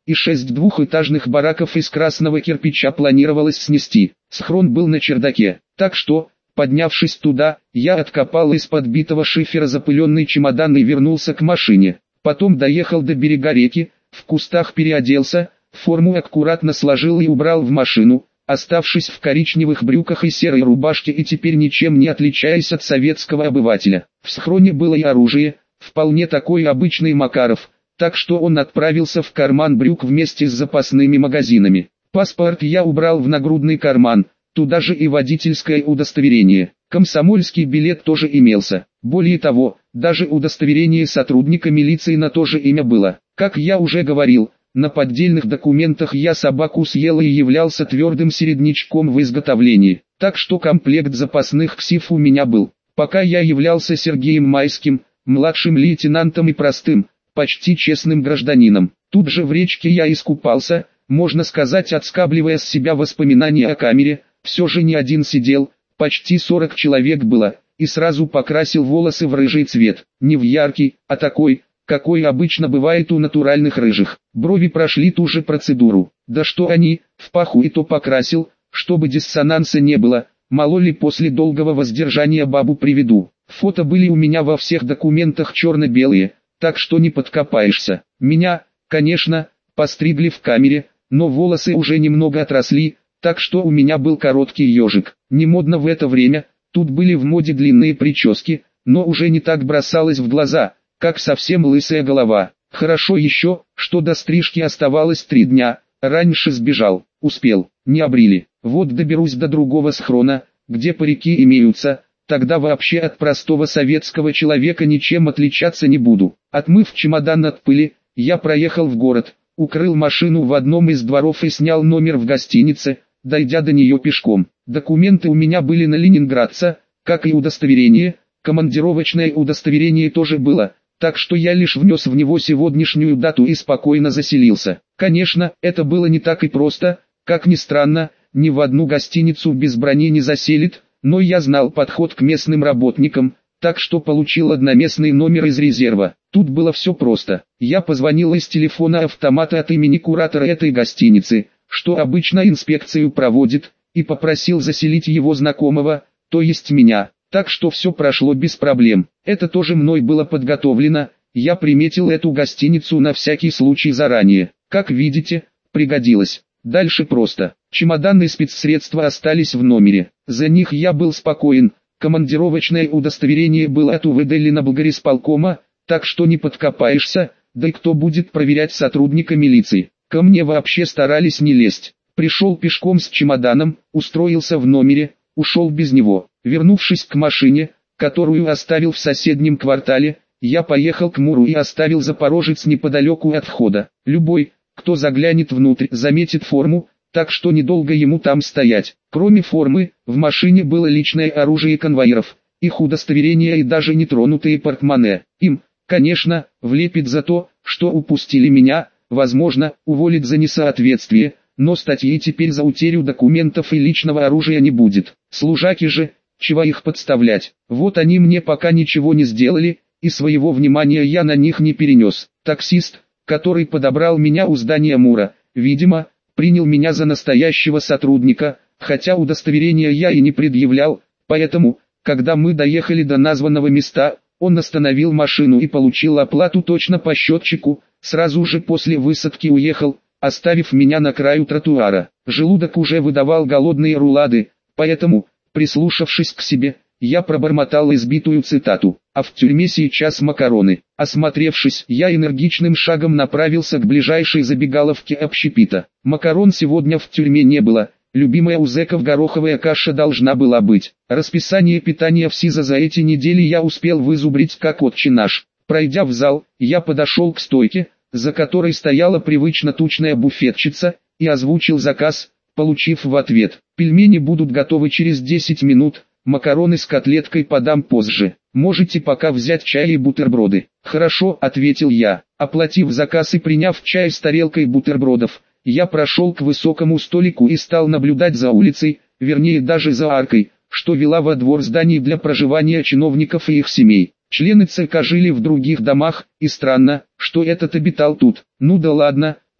и шесть двухэтажных бараков из красного кирпича планировалось снести. Схрон был на чердаке, так что, поднявшись туда, я откопал из подбитого шифера запыленный чемодан и вернулся к машине. Потом доехал до берега реки, в кустах переоделся, форму аккуратно сложил и убрал в машину, оставшись в коричневых брюках и серой рубашке и теперь ничем не отличаясь от советского обывателя. В схроне было и оружие, вполне такой обычный Макаров, так что он отправился в карман брюк вместе с запасными магазинами. Паспорт я убрал в нагрудный карман, туда же и водительское удостоверение. Комсомольский билет тоже имелся. Более того, даже удостоверение сотрудника милиции на то же имя было. Как я уже говорил, на поддельных документах я собаку съел и являлся твердым середнячком в изготовлении. Так что комплект запасных ксив у меня был. Пока я являлся Сергеем Майским, младшим лейтенантом и простым, почти честным гражданином. Тут же в речке я искупался, можно сказать, отскабливая с себя воспоминания о камере. Все же не один сидел, почти сорок человек было, и сразу покрасил волосы в рыжий цвет. Не в яркий, а такой, какой обычно бывает у натуральных рыжих. Брови прошли ту же процедуру. Да что они, в паху и то покрасил, чтобы диссонанса не было, мало ли после долгого воздержания бабу приведу. Фото были у меня во всех документах черно-белые, так что не подкопаешься. Меня, конечно, постригли в камере, но волосы уже немного отросли, так что у меня был короткий ежик. Не модно в это время, тут были в моде длинные прически, но уже не так бросалось в глаза, как совсем лысая голова. Хорошо еще, что до стрижки оставалось три дня, раньше сбежал, успел, не обрили. Вот доберусь до другого схрона, где парики имеются, тогда вообще от простого советского человека ничем отличаться не буду. Отмыв чемодан от пыли, я проехал в город, укрыл машину в одном из дворов и снял номер в гостинице, дойдя до нее пешком. Документы у меня были на ленинградца, как и удостоверение, командировочное удостоверение тоже было, так что я лишь внес в него сегодняшнюю дату и спокойно заселился. Конечно, это было не так и просто, как ни странно, ни в одну гостиницу без брони не заселит, но я знал подход к местным работникам, так что получил одноместный номер из резерва. Тут было все просто. Я позвонил из телефона автомата от имени куратора этой гостиницы, что обычно инспекцию проводит, и попросил заселить его знакомого, то есть меня. Так что все прошло без проблем. Это тоже мной было подготовлено, я приметил эту гостиницу на всякий случай заранее. Как видите, пригодилось. Дальше просто. Чемодан и спецсредства остались в номере. За них я был спокоен. Командировочное удостоверение было от УВД Леноблгорисполкома, так что не подкопаешься, да и кто будет проверять сотрудника милиции. Ко мне вообще старались не лезть. Пришел пешком с чемоданом, устроился в номере, ушел без него. Вернувшись к машине, которую оставил в соседнем квартале, я поехал к Муру и оставил Запорожец неподалеку от входа. Любой, кто заглянет внутрь, заметит форму, так что недолго ему там стоять. Кроме формы, в машине было личное оружие конвоиров, их удостоверения и даже нетронутые портмоне. Им, конечно, влепит за то, что упустили меня, возможно, уволит за несоответствие, но статьи теперь за утерю документов и личного оружия не будет. Служаки же, чего их подставлять? Вот они мне пока ничего не сделали, и своего внимания я на них не перенес. Таксист, который подобрал меня у здания Мура, видимо, принял меня за настоящего сотрудника, хотя удостоверения я и не предъявлял, поэтому, когда мы доехали до названного места, он остановил машину и получил оплату точно по счетчику, сразу же после высадки уехал, оставив меня на краю тротуара. Желудок уже выдавал голодные рулады, поэтому, прислушавшись к себе, я пробормотал избитую цитату: «А в тюрьме сейчас макароны». Осмотревшись, я энергичным шагом направился к ближайшей забегаловке общепита. Макарон сегодня в тюрьме не было, любимая у зэков гороховая каша должна была быть. Расписание питания в СИЗО за эти недели я успел вызубрить как отче наш. Пройдя в зал, я подошел к стойке, за которой стояла привычно тучная буфетчица, и озвучил заказ, получив в ответ: «Пельмени будут готовы через десять минут, макароны с котлеткой подам позже. Можете пока взять чай и бутерброды». «Хорошо», — ответил я. Оплатив заказ и приняв чай с тарелкой бутербродов, я прошел к высокому столику и стал наблюдать за улицей, вернее даже за аркой, что вела во двор зданий для проживания чиновников и их семей. Члены ЦК жили в других домах, и странно, что этот обитал тут. Ну да ладно,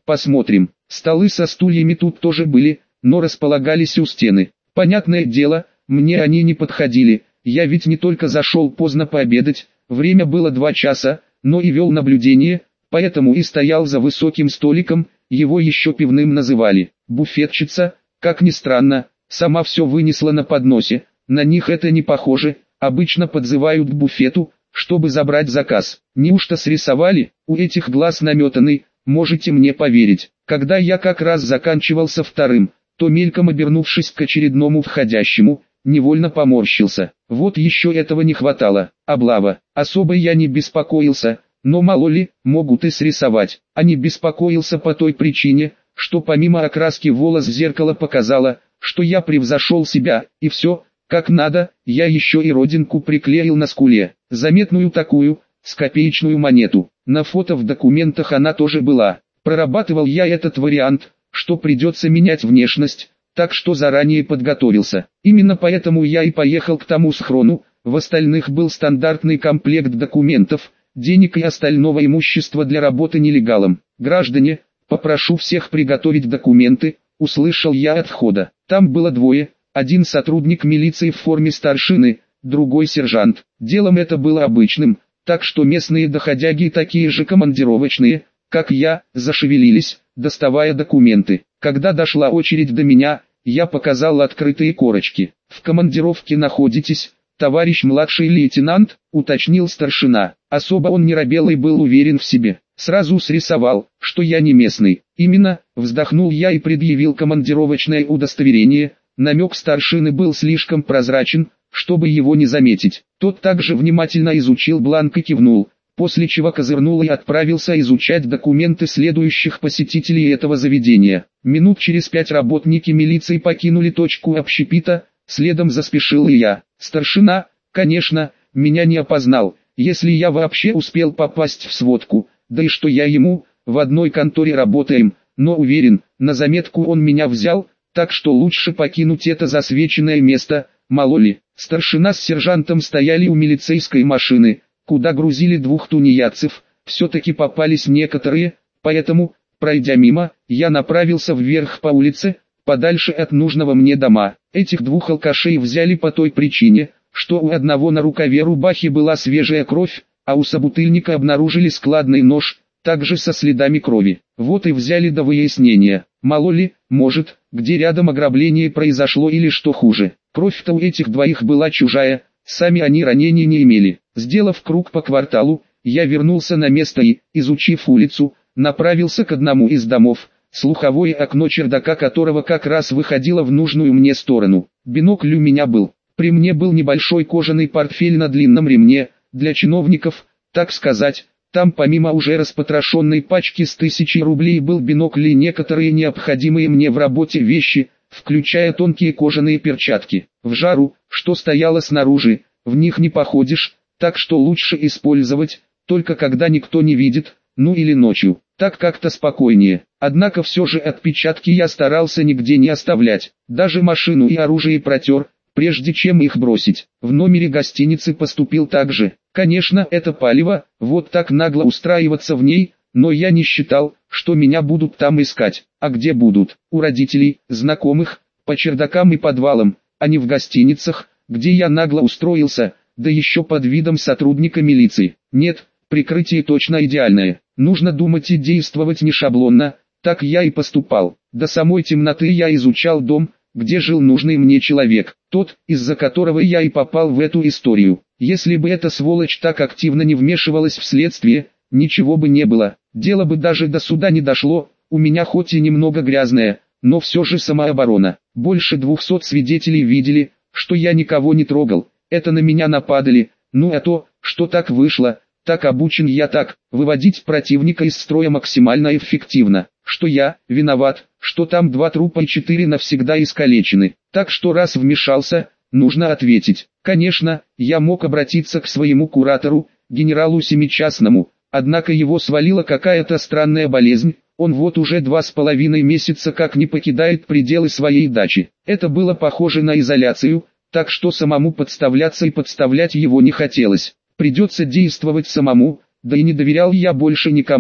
Посмотрим. Столы со стульями тут тоже были, но располагались у стены. Понятное дело, мне они не подходили, я ведь не только зашел поздно пообедать, время было два часа, но и вел наблюдение, поэтому и стоял за высоким столиком, его еще пивным называли. Буфетчица, как ни странно, сама все вынесла на подносе, на них это не похоже, обычно подзывают к буфету, чтобы забрать заказ. Неужто срисовали? У этих глаз наметаны, можете мне поверить. Когда я как раз заканчивался вторым, то мельком обернувшись к очередному входящему, невольно поморщился. Вот еще этого не хватало. Облава. Особо я не беспокоился, но мало ли, могут и срисовать. А не беспокоился по той причине, что помимо окраски волос зеркало показало, что я превзошел себя, и все, как надо, я еще и родинку приклеил на скуле. Заметную такую, с копеечную монету. На фото в документах она тоже была. Прорабатывал я этот вариант, что придется менять внешность, так что заранее подготовился. Именно поэтому я и поехал к тому схрону, в остальных был стандартный комплект документов, денег и остального имущества для работы нелегалом. Граждане, попрошу всех приготовить документы, услышал я от входа. Там было двое, один сотрудник милиции в форме старшины, другой сержант. Делом это было обычным, так что местные доходяги такие же командировочные, как я, зашевелились, доставая документы. Когда дошла очередь до меня, я показал открытые корочки. «В командировке находитесь, товарищ младший лейтенант», уточнил старшина. Особо он не робел и был уверен в себе. Сразу срисовал, что я не местный. Именно, вздохнул я и предъявил командировочное удостоверение. Намек старшины был слишком прозрачен, чтобы его не заметить. Тот также внимательно изучил бланк и кивнул, после чего козырнул и отправился изучать документы следующих посетителей этого заведения. Минут через пять работники милиции покинули точку общепита, следом заспешил и я. Старшина, конечно, меня не опознал, если я вообще успел попасть в сводку, да и что я ему, в одной конторе работаем, но уверен, на заметку он меня взял, так что лучше покинуть это засвеченное место, мало ли. Старшина с сержантом стояли у милицейской машины, куда грузили двух тунеядцев, все-таки попались некоторые, поэтому, пройдя мимо, я направился вверх по улице, подальше от нужного мне дома. Этих двух алкашей взяли по той причине, что у одного на рукаве рубахи была свежая кровь, а у собутыльника обнаружили складный нож, также со следами крови. Вот и взяли до выяснения. Мало ли, может, где рядом ограбление произошло или что хуже. Кровь-то у этих двоих была чужая, сами они ранений не имели. Сделав круг по кварталу, я вернулся на место и, изучив улицу, направился к одному из домов, слуховое окно чердака которого как раз выходило в нужную мне сторону. Бинокль у меня был. При мне был небольшой кожаный портфель на длинном ремне, для чиновников, так сказать. Там помимо уже распотрошенной пачки с тысячей рублей был бинокль и некоторые необходимые мне в работе вещи, включая тонкие кожаные перчатки. В жару, что стояло снаружи, в них не походишь, так что лучше использовать, только когда никто не видит, ну или ночью, так как-то спокойнее. Однако все же отпечатки я старался нигде не оставлять, даже машину и оружие протер, прежде чем их бросить. В номере гостиницы поступил так же. Конечно, это палево, вот так нагло устраиваться в ней, но я не считал, что меня будут там искать. А где будут? У родителей, знакомых, по чердакам и подвалам, а не в гостиницах, где я нагло устроился, да еще под видом сотрудника милиции. Нет, прикрытие точно идеальное. Нужно думать и действовать не шаблонно, так я и поступал. До самой темноты я изучал дом, где жил нужный мне человек, тот, из-за которого я и попал в эту историю. Если бы эта сволочь так активно не вмешивалась в следствие, ничего бы не было, дело бы даже до суда не дошло, у меня хоть и немного грязная, но все же самооборона. Больше двухсот свидетелей видели, что я никого не трогал, это на меня нападали, ну а то, что так вышло, так обучен я так, выводить противника из строя максимально эффективно, что я виноват, что там два трупа и четыре навсегда искалечены, так что раз вмешался, нужно ответить. Конечно, я мог обратиться к своему куратору, генералу Семичастному, однако его свалила какая-то странная болезнь, он вот уже два с половиной месяца как не покидает пределы своей дачи. Это было похоже на изоляцию, так что самому подставляться и подставлять его не хотелось. Придется действовать самому, да и не доверял я больше никому.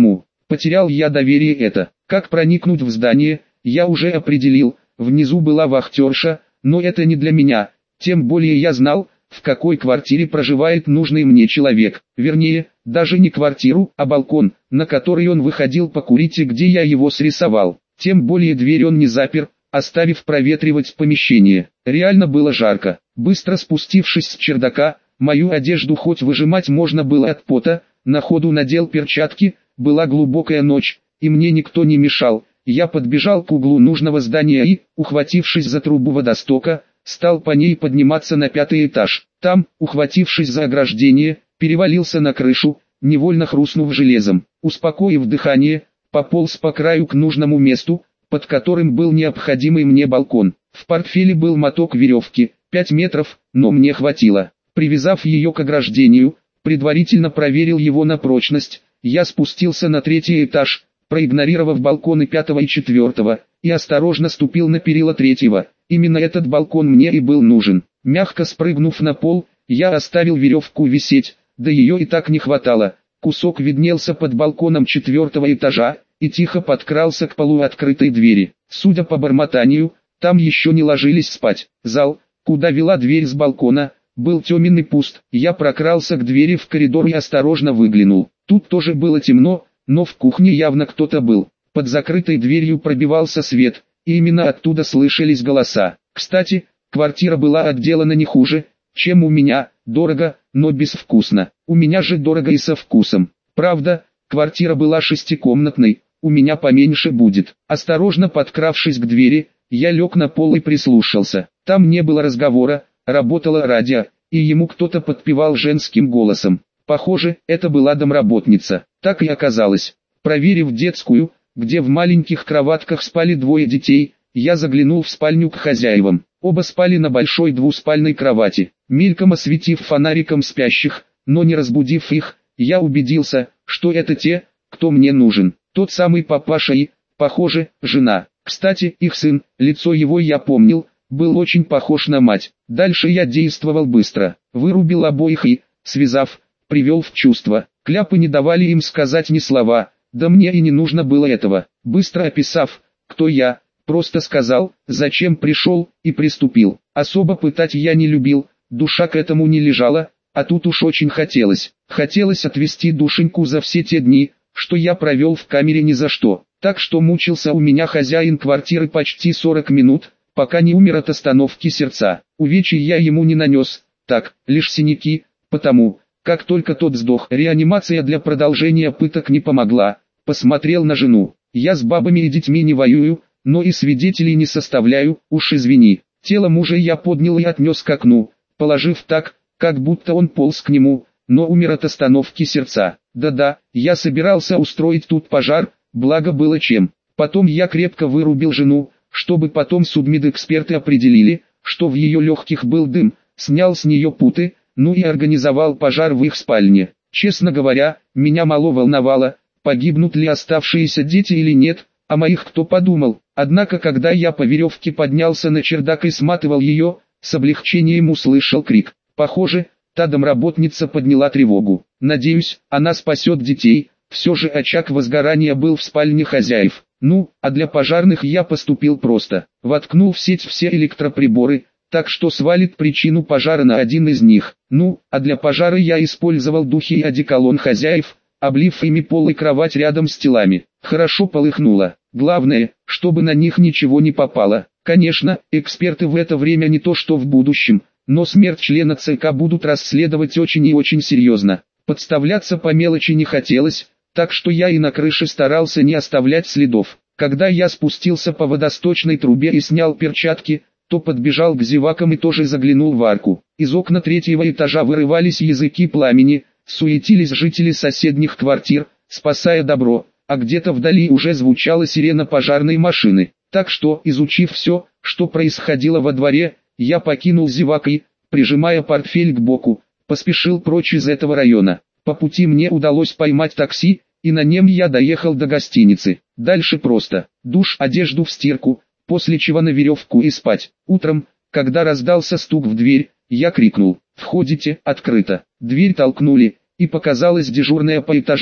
Потерял я доверие это. Как проникнуть в здание, я уже определил, внизу была вахтерша, но это не для меня, тем более я знал, в какой квартире проживает нужный мне человек, вернее, даже не квартиру, а балкон, на который он выходил покурить и где я его срисовал. Тем более дверь он не запер, оставив проветривать помещение. Реально было жарко. Быстро спустившись с чердака, мою одежду хоть выжимать можно было от пота, на ходу надел перчатки, была глубокая ночь, и мне никто не мешал. Я подбежал к углу нужного здания и, ухватившись за трубу водостока, стал по ней подниматься на пятый этаж. Там, ухватившись за ограждение, перевалился на крышу, невольно хрустнув железом. Успокоив дыхание, пополз по краю к нужному месту, под которым был необходимый мне балкон. В портфеле был моток веревки, пять метров, но мне хватило. Привязав ее к ограждению, предварительно проверил его на прочность, я спустился на третий этаж, проигнорировав балконы пятого и четвертого, и осторожно ступил на перила третьего. Именно этот балкон мне и был нужен. Мягко спрыгнув на пол, я оставил веревку висеть, да ее и так не хватало. Кусок виднелся под балконом четвертого этажа, и тихо подкрался к полу открытой двери. Судя по бормотанию, там еще не ложились спать. Зал, куда вела дверь с балкона, был темен и пуст. Я прокрался к двери в коридор и осторожно выглянул. Тут тоже было темно, но в кухне явно кто-то был. Под закрытой дверью пробивался свет, и именно оттуда слышались голоса. Кстати, квартира была отделана не хуже, чем у меня, дорого, но безвкусно. У меня же дорого и со вкусом. Правда, квартира была шестикомнатной, у меня поменьше будет. Осторожно подкравшись к двери, я лег на пол и прислушался. Там не было разговора, работало радио, и ему кто-то подпевал женским голосом. Похоже, это была домработница. Так и оказалось. Проверив детскую, где в маленьких кроватках спали двое детей, я заглянул в спальню к хозяевам. Оба спали на большой двуспальной кровати. Мельком осветив фонариком спящих, но не разбудив их, я убедился, что это те, кто мне нужен. Тот самый папаша и, похоже, жена. Кстати, их сын, лицо его я помнил, был очень похож на мать. Дальше я действовал быстро. Вырубил обоих и, связав, привел в чувство. Кляпы не давали им сказать ни слова, да мне и не нужно было этого. Быстро описав, кто я, просто сказал, зачем пришел, и приступил. Особо пытать я не любил, душа к этому не лежала, а тут уж очень хотелось. Хотелось отвести душеньку за все те дни, что я провел в камере ни за что. Так что мучился у меня хозяин квартиры почти сорок минут, пока не умер от остановки сердца. Увечий я ему не нанес, так, лишь синяки, потому, как только тот сдох, реанимация для продолжения пыток не помогла. Посмотрел на жену. Я с бабами и детьми не воюю, но и свидетелей не составляю, уж извини. Тело мужа я поднял и отнес к окну, положив так, как будто он полз к нему, но умер от остановки сердца. Да-да, я собирался устроить тут пожар, благо было чем. Потом я крепко вырубил жену, чтобы потом судмедэксперты определили, что в ее легких был дым, снял с нее путы, ну и организовал пожар в их спальне. Честно говоря, меня мало волновало, погибнут ли оставшиеся дети или нет, о моих кто подумал. Однако когда я по веревке поднялся на чердак и сматывал ее, с облегчением услышал крик. Похоже, та домработница подняла тревогу. Надеюсь, она спасет детей. Все же очаг возгорания был в спальне хозяев. Ну, а для пожарных я поступил просто. Воткнул в сеть все электроприборы, так что свалит причину пожара на один из них. Ну, а для пожара я использовал духи и одеколон хозяев, облив ими пол и кровать рядом с телами. Хорошо полыхнуло. Главное, чтобы на них ничего не попало. Конечно, эксперты в это время не то что в будущем, но смерть члена ЦК будут расследовать очень и очень серьезно. Подставляться по мелочи не хотелось, так что я и на крыше старался не оставлять следов. Когда я спустился по водосточной трубе и снял перчатки, то подбежал к зевакам и тоже заглянул в арку. Из окна третьего этажа вырывались языки пламени, суетились жители соседних квартир, спасая добро, а где-то вдали уже звучала сирена пожарной машины. Так что, изучив все, что происходило во дворе, я покинул зевак и, прижимая портфель к боку, поспешил прочь из этого района. По пути мне удалось поймать такси, и на нем я доехал до гостиницы. Дальше просто. Душ, одежду в стирку, после чего на веревку и спать. Утром, когда раздался стук в дверь, я крикнул: «Входите!» Открыто. Дверь толкнули, и показалась дежурная по этажу,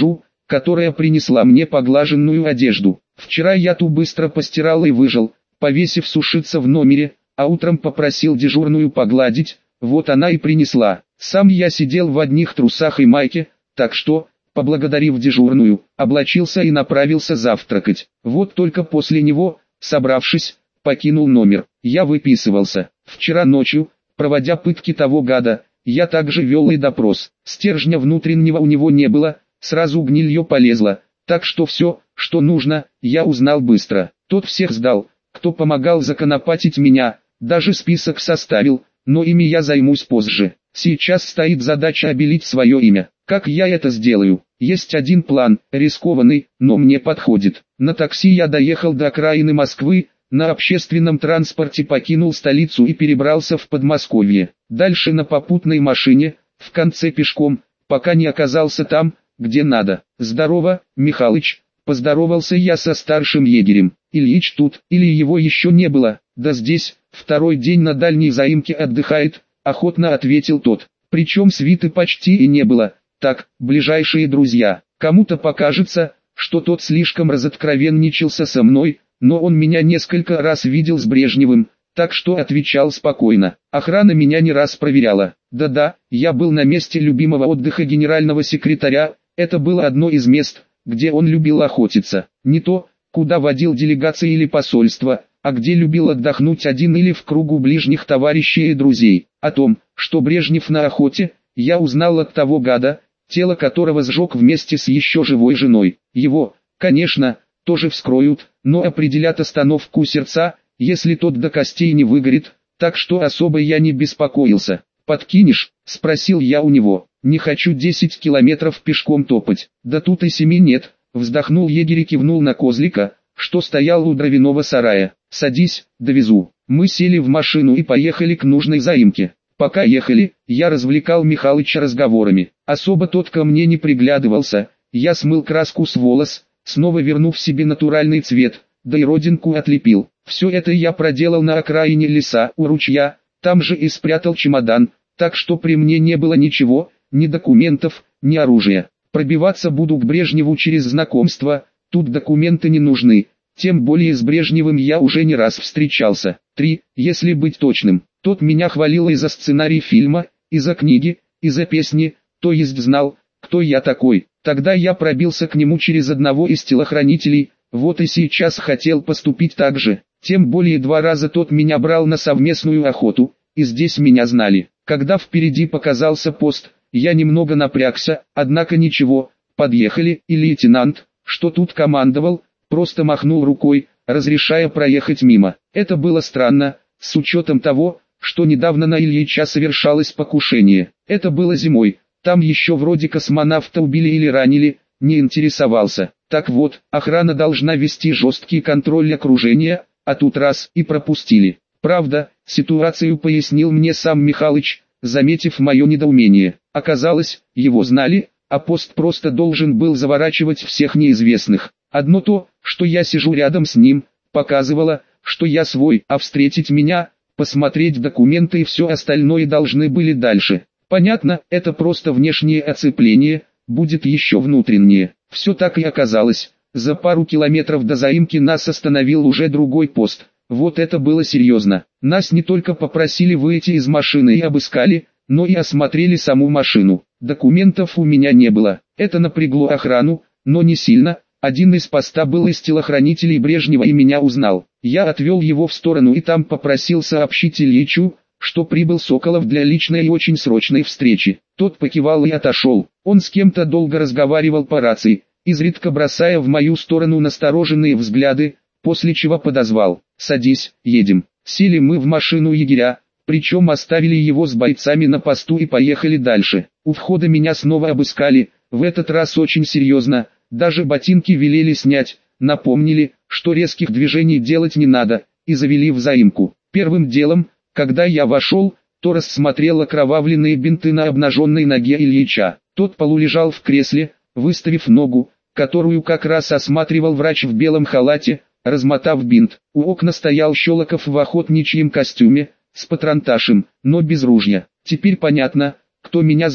которая принесла мне поглаженную одежду. Вчера я ту быстро постирал и выжал, повесив сушиться в номере, а утром попросил дежурную погладить, вот она и принесла. Сам я сидел в одних трусах и майке, так что, поблагодарив дежурную, облачился и направился завтракать. Вот только после него, собравшись, покинул номер. Я выписывался. Вчера ночью, проводя пытки того гада, я также вел и допрос. Стержня внутреннего у него не было, сразу гнилье полезло, так что все, что нужно, я узнал быстро. Тот всех сдал, кто помогал законопатить меня, даже список составил, но ими я займусь позже. Сейчас стоит задача обелить свое имя. Как я это сделаю? Есть один план, рискованный, но мне подходит. На такси я доехал до окраины Москвы, на общественном транспорте покинул столицу и перебрался в Подмосковье. Дальше на попутной машине, в конце пешком, пока не оказался там, где надо. «Здорово, Михалыч», поздоровался я со старшим егерем. «Ильич тут, или его еще не было?» «Да здесь, второй день на дальней заимке отдыхает», охотно ответил тот. «Причем свиты почти и не было, так, ближайшие друзья. Кому-то покажется, что тот слишком разоткровенничался со мной, но он меня несколько раз видел с Брежневым, так что отвечал спокойно. Охрана меня не раз проверяла. Да-да, я был на месте любимого отдыха генерального секретаря, это было одно из мест, где он любил охотиться. Не то, куда водил делегации или посольства, а где любил отдохнуть один или в кругу ближних товарищей и друзей. О том, что Брежнев на охоте, я узнал от того гада, тело которого сжег вместе с еще живой женой. Его, конечно, тоже вскроют, но определят остановку сердца, если тот до костей не выгорит, так что особо я не беспокоился. «Подкинешь?» – спросил я у него. «Не хочу десять километров пешком топать». «Да тут и семи нет», – вздохнул егерь и кивнул на козлика, что стоял у дровяного сарая. «Садись, довезу». Мы сели в машину и поехали к нужной заимке. Пока ехали, я развлекал Михалыча разговорами. Особо тот ко мне не приглядывался, я смыл краску с волос, снова вернув себе натуральный цвет, да и родинку отлепил. Все это я проделал на окраине леса, у ручья, там же и спрятал чемодан, так что при мне не было ничего, ни документов, ни оружия. Пробиваться буду к Брежневу через знакомство, тут документы не нужны, тем более с Брежневым я уже не раз встречался. Три, если быть точным. Тот меня хвалил и за сценарий фильма, и за книги, и за песни, то есть знал, кто я такой. Тогда я пробился к нему через одного из телохранителей, вот и сейчас хотел поступить так же. Тем более два раза тот меня брал на совместную охоту, и здесь меня знали. Когда впереди показался пост, я немного напрягся, однако ничего, подъехали, и лейтенант, что тут командовал, просто махнул рукой, разрешая проехать мимо. Это было странно, с учетом того, что недавно на Ильича совершалось покушение. Это было зимой, там еще вроде космонавта убили или ранили, не интересовался. Так вот, охрана должна вести жесткий контроль окружения, а тут раз и пропустили. Правда, ситуацию пояснил мне сам Михалыч, заметив мое недоумение. Оказалось, его знали, а пост просто должен был заворачивать всех неизвестных. Одно то, что я сижу рядом с ним, показывало, что я свой, а встретить меня, посмотреть документы и все остальное должны были дальше. Понятно, это просто внешнее оцепление, будет еще внутреннее. Все так и оказалось. За пару километров до заимки нас остановил уже другой пост. Вот это было серьезно. Нас не только попросили выйти из машины и обыскали, но и осмотрели саму машину. Документов у меня не было. Это напрягло охрану, но не сильно. Один из поста был из телохранителей Брежнева и меня узнал. Я отвел его в сторону и там попросил сообщить Ильичу, что прибыл Соколов для личной и очень срочной встречи. Тот покивал и отошел. Он с кем-то долго разговаривал по рации, изредка бросая в мою сторону настороженные взгляды, после чего подозвал: «Садись, едем». Сели мы в машину егеря, причем оставили его с бойцами на посту и поехали дальше. У входа меня снова обыскали, в этот раз очень серьезно, даже ботинки велели снять, напомнили, что резких движений делать не надо, и завели в заимку. Первым делом, когда я вошел, то рассмотрел окровавленные бинты на обнаженной ноге Ильича. Тот полулежал в кресле, выставив ногу, которую как раз осматривал врач в белом халате, размотав бинт. У окна стоял Щелоков в охотничьем костюме, с патронташем, но без ружья. Теперь понятно, кто меня сдал,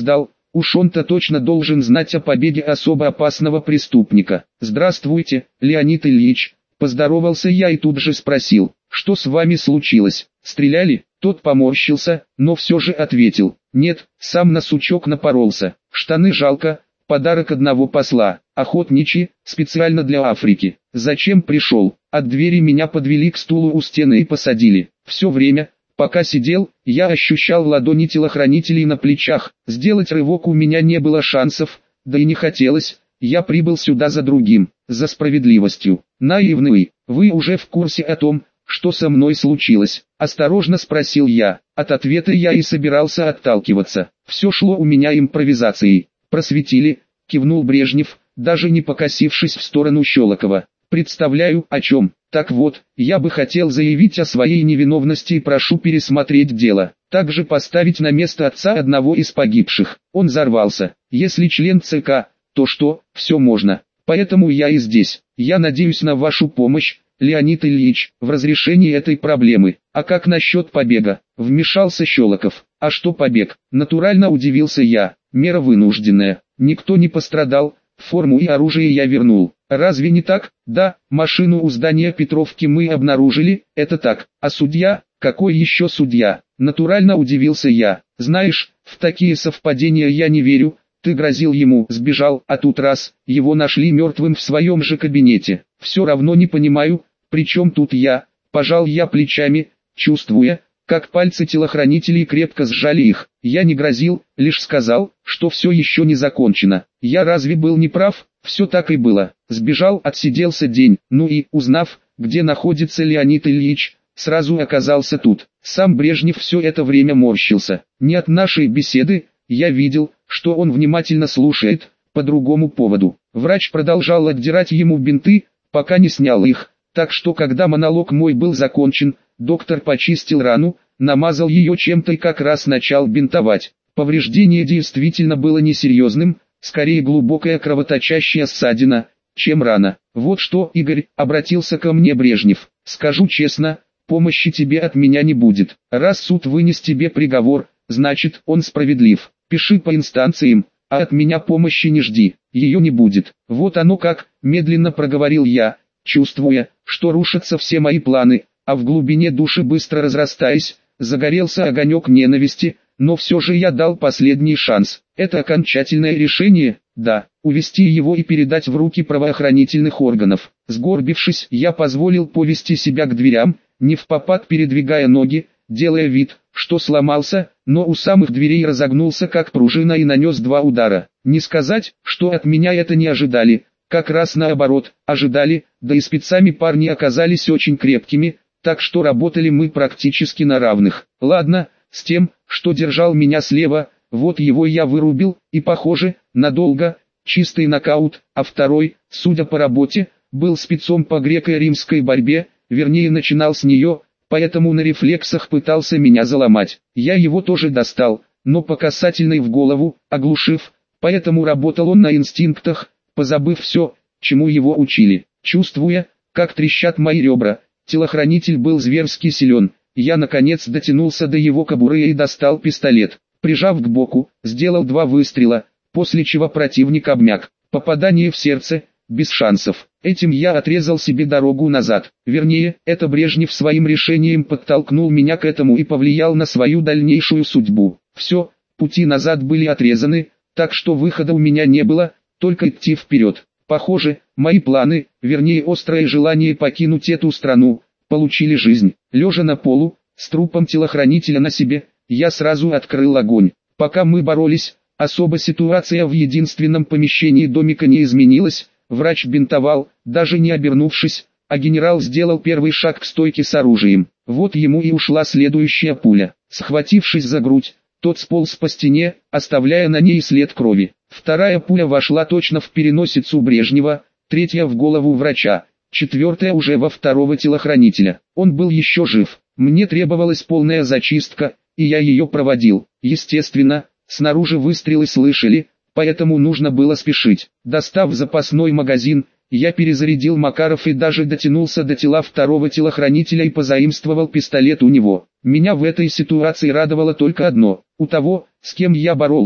Уж он-то точно должен знать о побеге особо опасного преступника. «Здравствуйте, Леонид Ильич», — поздоровался я и тут же спросил, «что с вами случилось? Стреляли?» Тот поморщился, но все же ответил, «Нет, сам на сучок напоролся. Штаны жалко, подарок одного посла, охотничьи, специально для Африки. Зачем пришел?» От двери меня подвели к стулу у стены и посадили. Все время, пока сидел, я ощущал ладони телохранителей на плечах. Сделать рывок у меня не было шансов, да и не хотелось. Я прибыл сюда за другим, за справедливостью. «Наивный, вы уже в курсе о том, что со мной случилось?» — осторожно спросил я. От ответа я и собирался отталкиваться. Все шло у меня импровизацией. «Просветили», — кивнул Брежнев, даже не покосившись в сторону Щелокова. «Представляю, о чем. Так вот, я бы хотел заявить о своей невиновности и прошу пересмотреть дело. Также поставить на место отца одного из погибших. Он взорвался. Если член ЦК, то что, все можно. Поэтому я и здесь. Я надеюсь на вашу помощь, Леонид Ильич, в разрешении этой проблемы. А как насчет побега?» — вмешался Щелоков. «А что побег?» — натурально удивился я. «Мера вынужденная. Никто не пострадал, форму и оружие я вернул. Разве не так?» «Да, машину у здания Петровки мы обнаружили, это так. А судья? Какой еще судья?» Натурально удивился я. «Знаешь, в такие совпадения я не верю. Ты грозил ему, сбежал, а тут раз, его нашли мертвым в своем же кабинете. Все равно не понимаю, при чем тут я?» Пожал я плечами, чувствуя, как пальцы телохранителей крепко сжали их. Я не грозил, лишь сказал, что все еще не закончено. Я разве был неправ? Все так и было. Сбежал, отсиделся день, ну и, узнав, где находится Леонид Ильич, сразу оказался тут. Сам Брежнев все это время морщился. Не от нашей беседы, я видел, что он внимательно слушает, по другому поводу. Врач продолжал отдирать ему бинты, пока не снял их, так что когда монолог мой был закончен, доктор почистил рану, намазал ее чем-то и как раз начал бинтовать. Повреждение действительно было несерьезным, скорее глубокая кровоточащая ссадина, чем рана. «Вот что, Игорь», — обратился ко мне Брежнев, — «скажу честно, помощи тебе от меня не будет. Раз суд вынес тебе приговор, значит, он справедлив. Пиши по инстанциям, а от меня помощи не жди, ее не будет». «Вот оно как», — медленно проговорил я, чувствуя, что рушатся все мои планы, а в глубине души быстро разрастаясь, загорелся огонек ненависти, но все же я дал последний шанс. «Это окончательное решение?» «Да, увести его и передать в руки правоохранительных органов». Сгорбившись, я позволил повести себя к дверям, не впопад передвигая ноги, делая вид, что сломался, но у самых дверей разогнулся как пружина и нанес два удара. Не сказать, что от меня это не ожидали, как раз наоборот, ожидали, да и спецами парни оказались очень крепкими, так что работали мы практически на равных. Ладно, с тем, что держал меня слева, вот его я вырубил, и похоже, надолго, чистый нокаут, а второй, судя по работе, был спецом по греко-римской борьбе, вернее начинал с нее, поэтому на рефлексах пытался меня заломать. Я его тоже достал, но по касательной в голову, оглушив, поэтому работал он на инстинктах, позабыв все, чему его учили. Чувствуя, как трещат мои ребра, телохранитель был зверски силен. Я наконец дотянулся до его кобуры и достал пистолет. Прижав к боку, сделал два выстрела, после чего противник обмяк. Попадание в сердце, без шансов. Этим я отрезал себе дорогу назад. Вернее, это Брежнев своим решением подтолкнул меня к этому и повлиял на свою дальнейшую судьбу. Все, пути назад были отрезаны, так что выхода у меня не было, только идти вперед. Похоже, мои планы, вернее острое желание покинуть эту страну, получили жизнь. Лежа на полу, с трупом телохранителя на себе, я сразу открыл огонь. Пока мы боролись, особо ситуация в единственном помещении домика не изменилась. Врач бинтовал, даже не обернувшись, а генерал сделал первый шаг к стойке с оружием. Вот ему и ушла следующая пуля. Схватившись за грудь, тот сполз по стене, оставляя на ней след крови. Вторая пуля вошла точно в переносицу Брежнева, третья в голову врача, четвертая уже во второго телохранителя. Он был еще жив. Мне требовалась полная зачистка, и я ее проводил. Естественно, снаружи выстрелы слышали, поэтому нужно было спешить. Достав запасной магазин, я перезарядил Макаров и даже дотянулся до тела второго телохранителя и позаимствовал пистолет у него. Меня в этой ситуации радовало только одно: у того, с кем я боролся,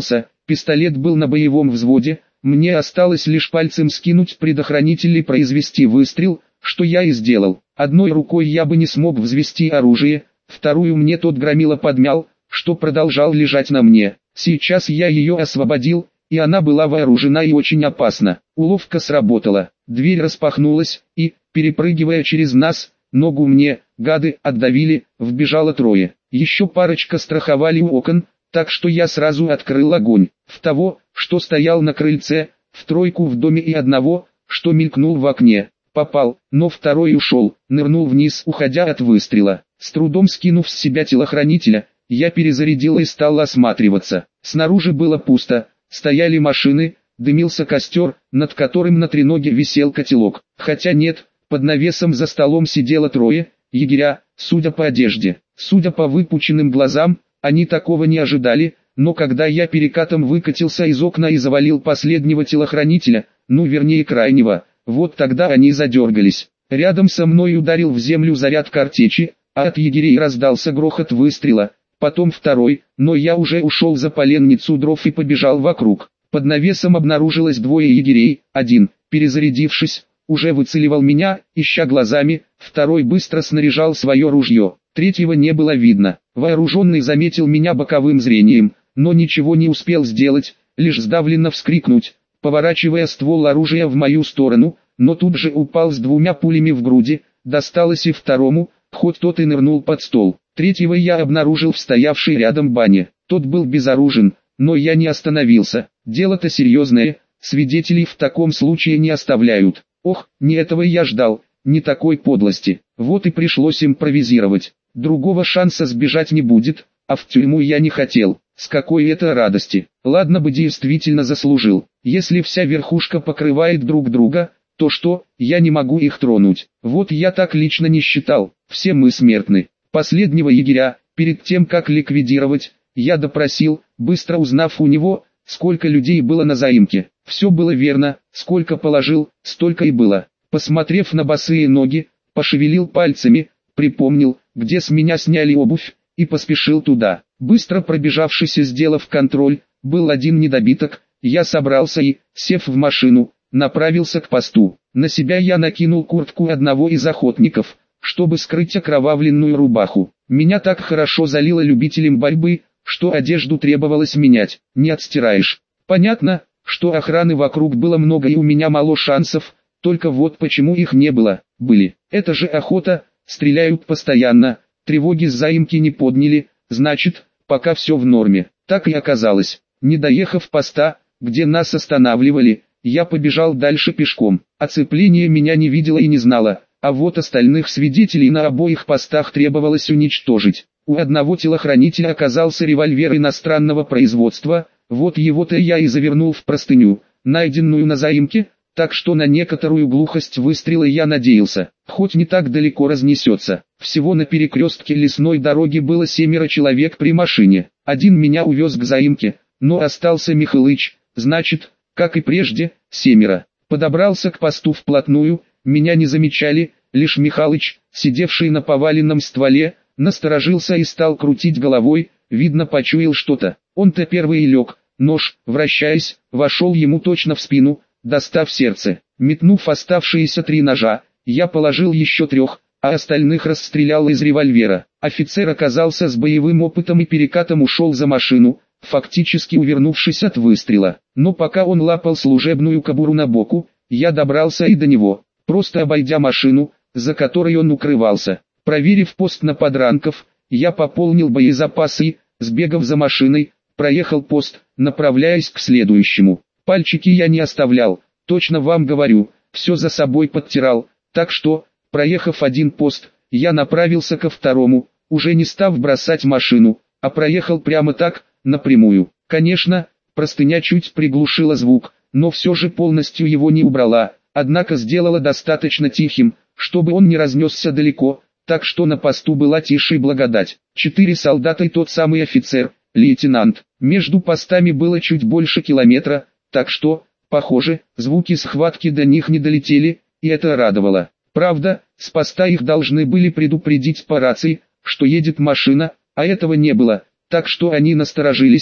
Пистолет был на боевом взводе, мне осталось лишь пальцем скинуть предохранитель и произвести выстрел, что я и сделал. Одной рукой я бы не смог взвести оружие, вторую мне тот громила подмял, что продолжал лежать на мне. Сейчас я ее освободил, и она была вооружена и очень опасна. Уловка сработала, дверь распахнулась, и, перепрыгивая через нас, ногу мне, гады, отдавили, вбежало трое. Еще парочка страховали у окон, так что я сразу открыл огонь. В того, что стоял на крыльце, в тройку в доме и одного, что мелькнул в окне. Попал, но второй ушел, нырнул вниз, уходя от выстрела. С трудом скинув с себя телохранителя, я перезарядил и стал осматриваться. Снаружи было пусто, стояли машины, дымился костер, над которым на треноге висел котелок. Хотя нет, под навесом за столом сидело трое, егеря, судя по одежде. Судя по выпученным глазам, они такого не ожидали, но когда я перекатом выкатился из окна и завалил последнего телохранителя, ну вернее крайнего, вот тогда они задергались. Рядом со мной ударил в землю заряд картечи, а от егерей раздался грохот выстрела, потом второй, но я уже ушел за поленницу дров и побежал вокруг. Под навесом обнаружилось двое егерей, один, перезарядившись, уже выцеливал меня, ища глазами, второй быстро снаряжал свое ружье, третьего не было видно. Вооруженный заметил меня боковым зрением, но ничего не успел сделать, лишь сдавленно вскрикнуть, поворачивая ствол оружия в мою сторону, но тут же упал с двумя пулями в груди, досталось и второму, хоть тот и нырнул под стол. Третьего я обнаружил в стоявшей рядом бане, тот был безоружен, но я не остановился, дело-то серьезное, свидетелей в таком случае не оставляют. Ох, не этого я ждал, не такой подлости, вот и пришлось импровизировать. Другого шанса сбежать не будет, а в тюрьму я не хотел. С какой это радости. Ладно бы действительно заслужил. Если вся верхушка покрывает друг друга, то что, я не могу их тронуть. Вот я так лично не считал, все мы смертны. Последнего егеря, перед тем как ликвидировать, я допросил, быстро узнав у него, сколько людей было на заимке. Все было верно, сколько положил, столько и было. Посмотрев на босые ноги, пошевелил пальцами, припомнил, где с меня сняли обувь, и поспешил туда. Быстро пробежавшись и сделав контроль, был один недобиток, я собрался и, сев в машину, направился к посту. На себя я накинул куртку одного из охотников, чтобы скрыть окровавленную рубаху. Меня так хорошо залило любителем борьбы, что одежду требовалось менять, не отстираешь. Понятно, что охраны вокруг было много и у меня мало шансов, только вот почему их не было, были. Это же охота, стреляют постоянно, тревоги с заимки не подняли, значит, пока все в норме. Так и оказалось. Не доехав поста, где нас останавливали, я побежал дальше пешком. Оцепление меня не видело и не знало, а вот остальных свидетелей на обоих постах требовалось уничтожить. У одного телохранителя оказался револьвер иностранного производства, вот его-то я и завернул в простыню, найденную на заимке, так что на некоторую глухость выстрела я надеялся, хоть не так далеко разнесется. Всего на перекрестке лесной дороги было семеро человек при машине. Один меня увез к заимке, но остался Михалыч, значит, как и прежде, семеро. Подобрался к посту вплотную, меня не замечали, лишь Михалыч, сидевший на поваленном стволе, насторожился и стал крутить головой, видно почуял что-то. Он-то первый и лег, нож, вращаясь, вошел ему точно в спину, достав сердце. Метнув оставшиеся три ножа, я положил еще трех, а остальных расстрелял из револьвера. Офицер оказался с боевым опытом и перекатом ушел за машину, фактически увернувшись от выстрела. Но пока он лапал служебную кобуру на боку, я добрался и до него, просто обойдя машину, за которой он укрывался. Проверив пост на подранков, я пополнил боезапасы и, сбегав за машиной, проехал пост, направляясь к следующему. Пальчики я не оставлял, точно вам говорю, все за собой подтирал, так что, проехав один пост, я направился ко второму, уже не став бросать машину, а проехал прямо так, напрямую. Конечно, простыня чуть приглушила звук, но все же полностью его не убрала, однако сделала достаточно тихим, чтобы он не разнесся далеко, так что на посту была тише и благодать. Четыре солдата и тот самый офицер, лейтенант. Между постами было чуть больше километра, так что, похоже, звуки схватки до них не долетели, и это радовало. Правда, с поста их должны были предупредить по рации, что едет машина, а этого не было, так что они насторожились,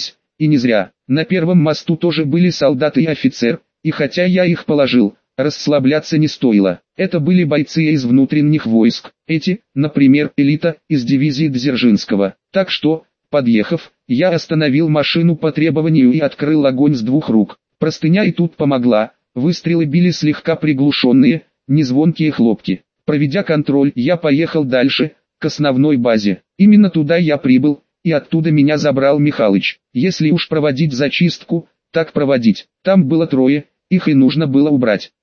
И не зря. На первом мосту тоже были солдаты и офицер, и хотя я их положил, расслабляться не стоило. Это были бойцы из внутренних войск. Эти, например, элита из дивизии Дзержинского. Так что, подъехав, я остановил машину по требованию и открыл огонь с двух рук. Простыня и тут помогла. Выстрелы били слегка приглушенные, незвонкие хлопки. Проведя контроль, я поехал дальше, к основной базе. Именно туда я прибыл, и оттуда меня забрал Михалыч. Если уж проводить зачистку, так проводить. Там было трое, их и нужно было убрать.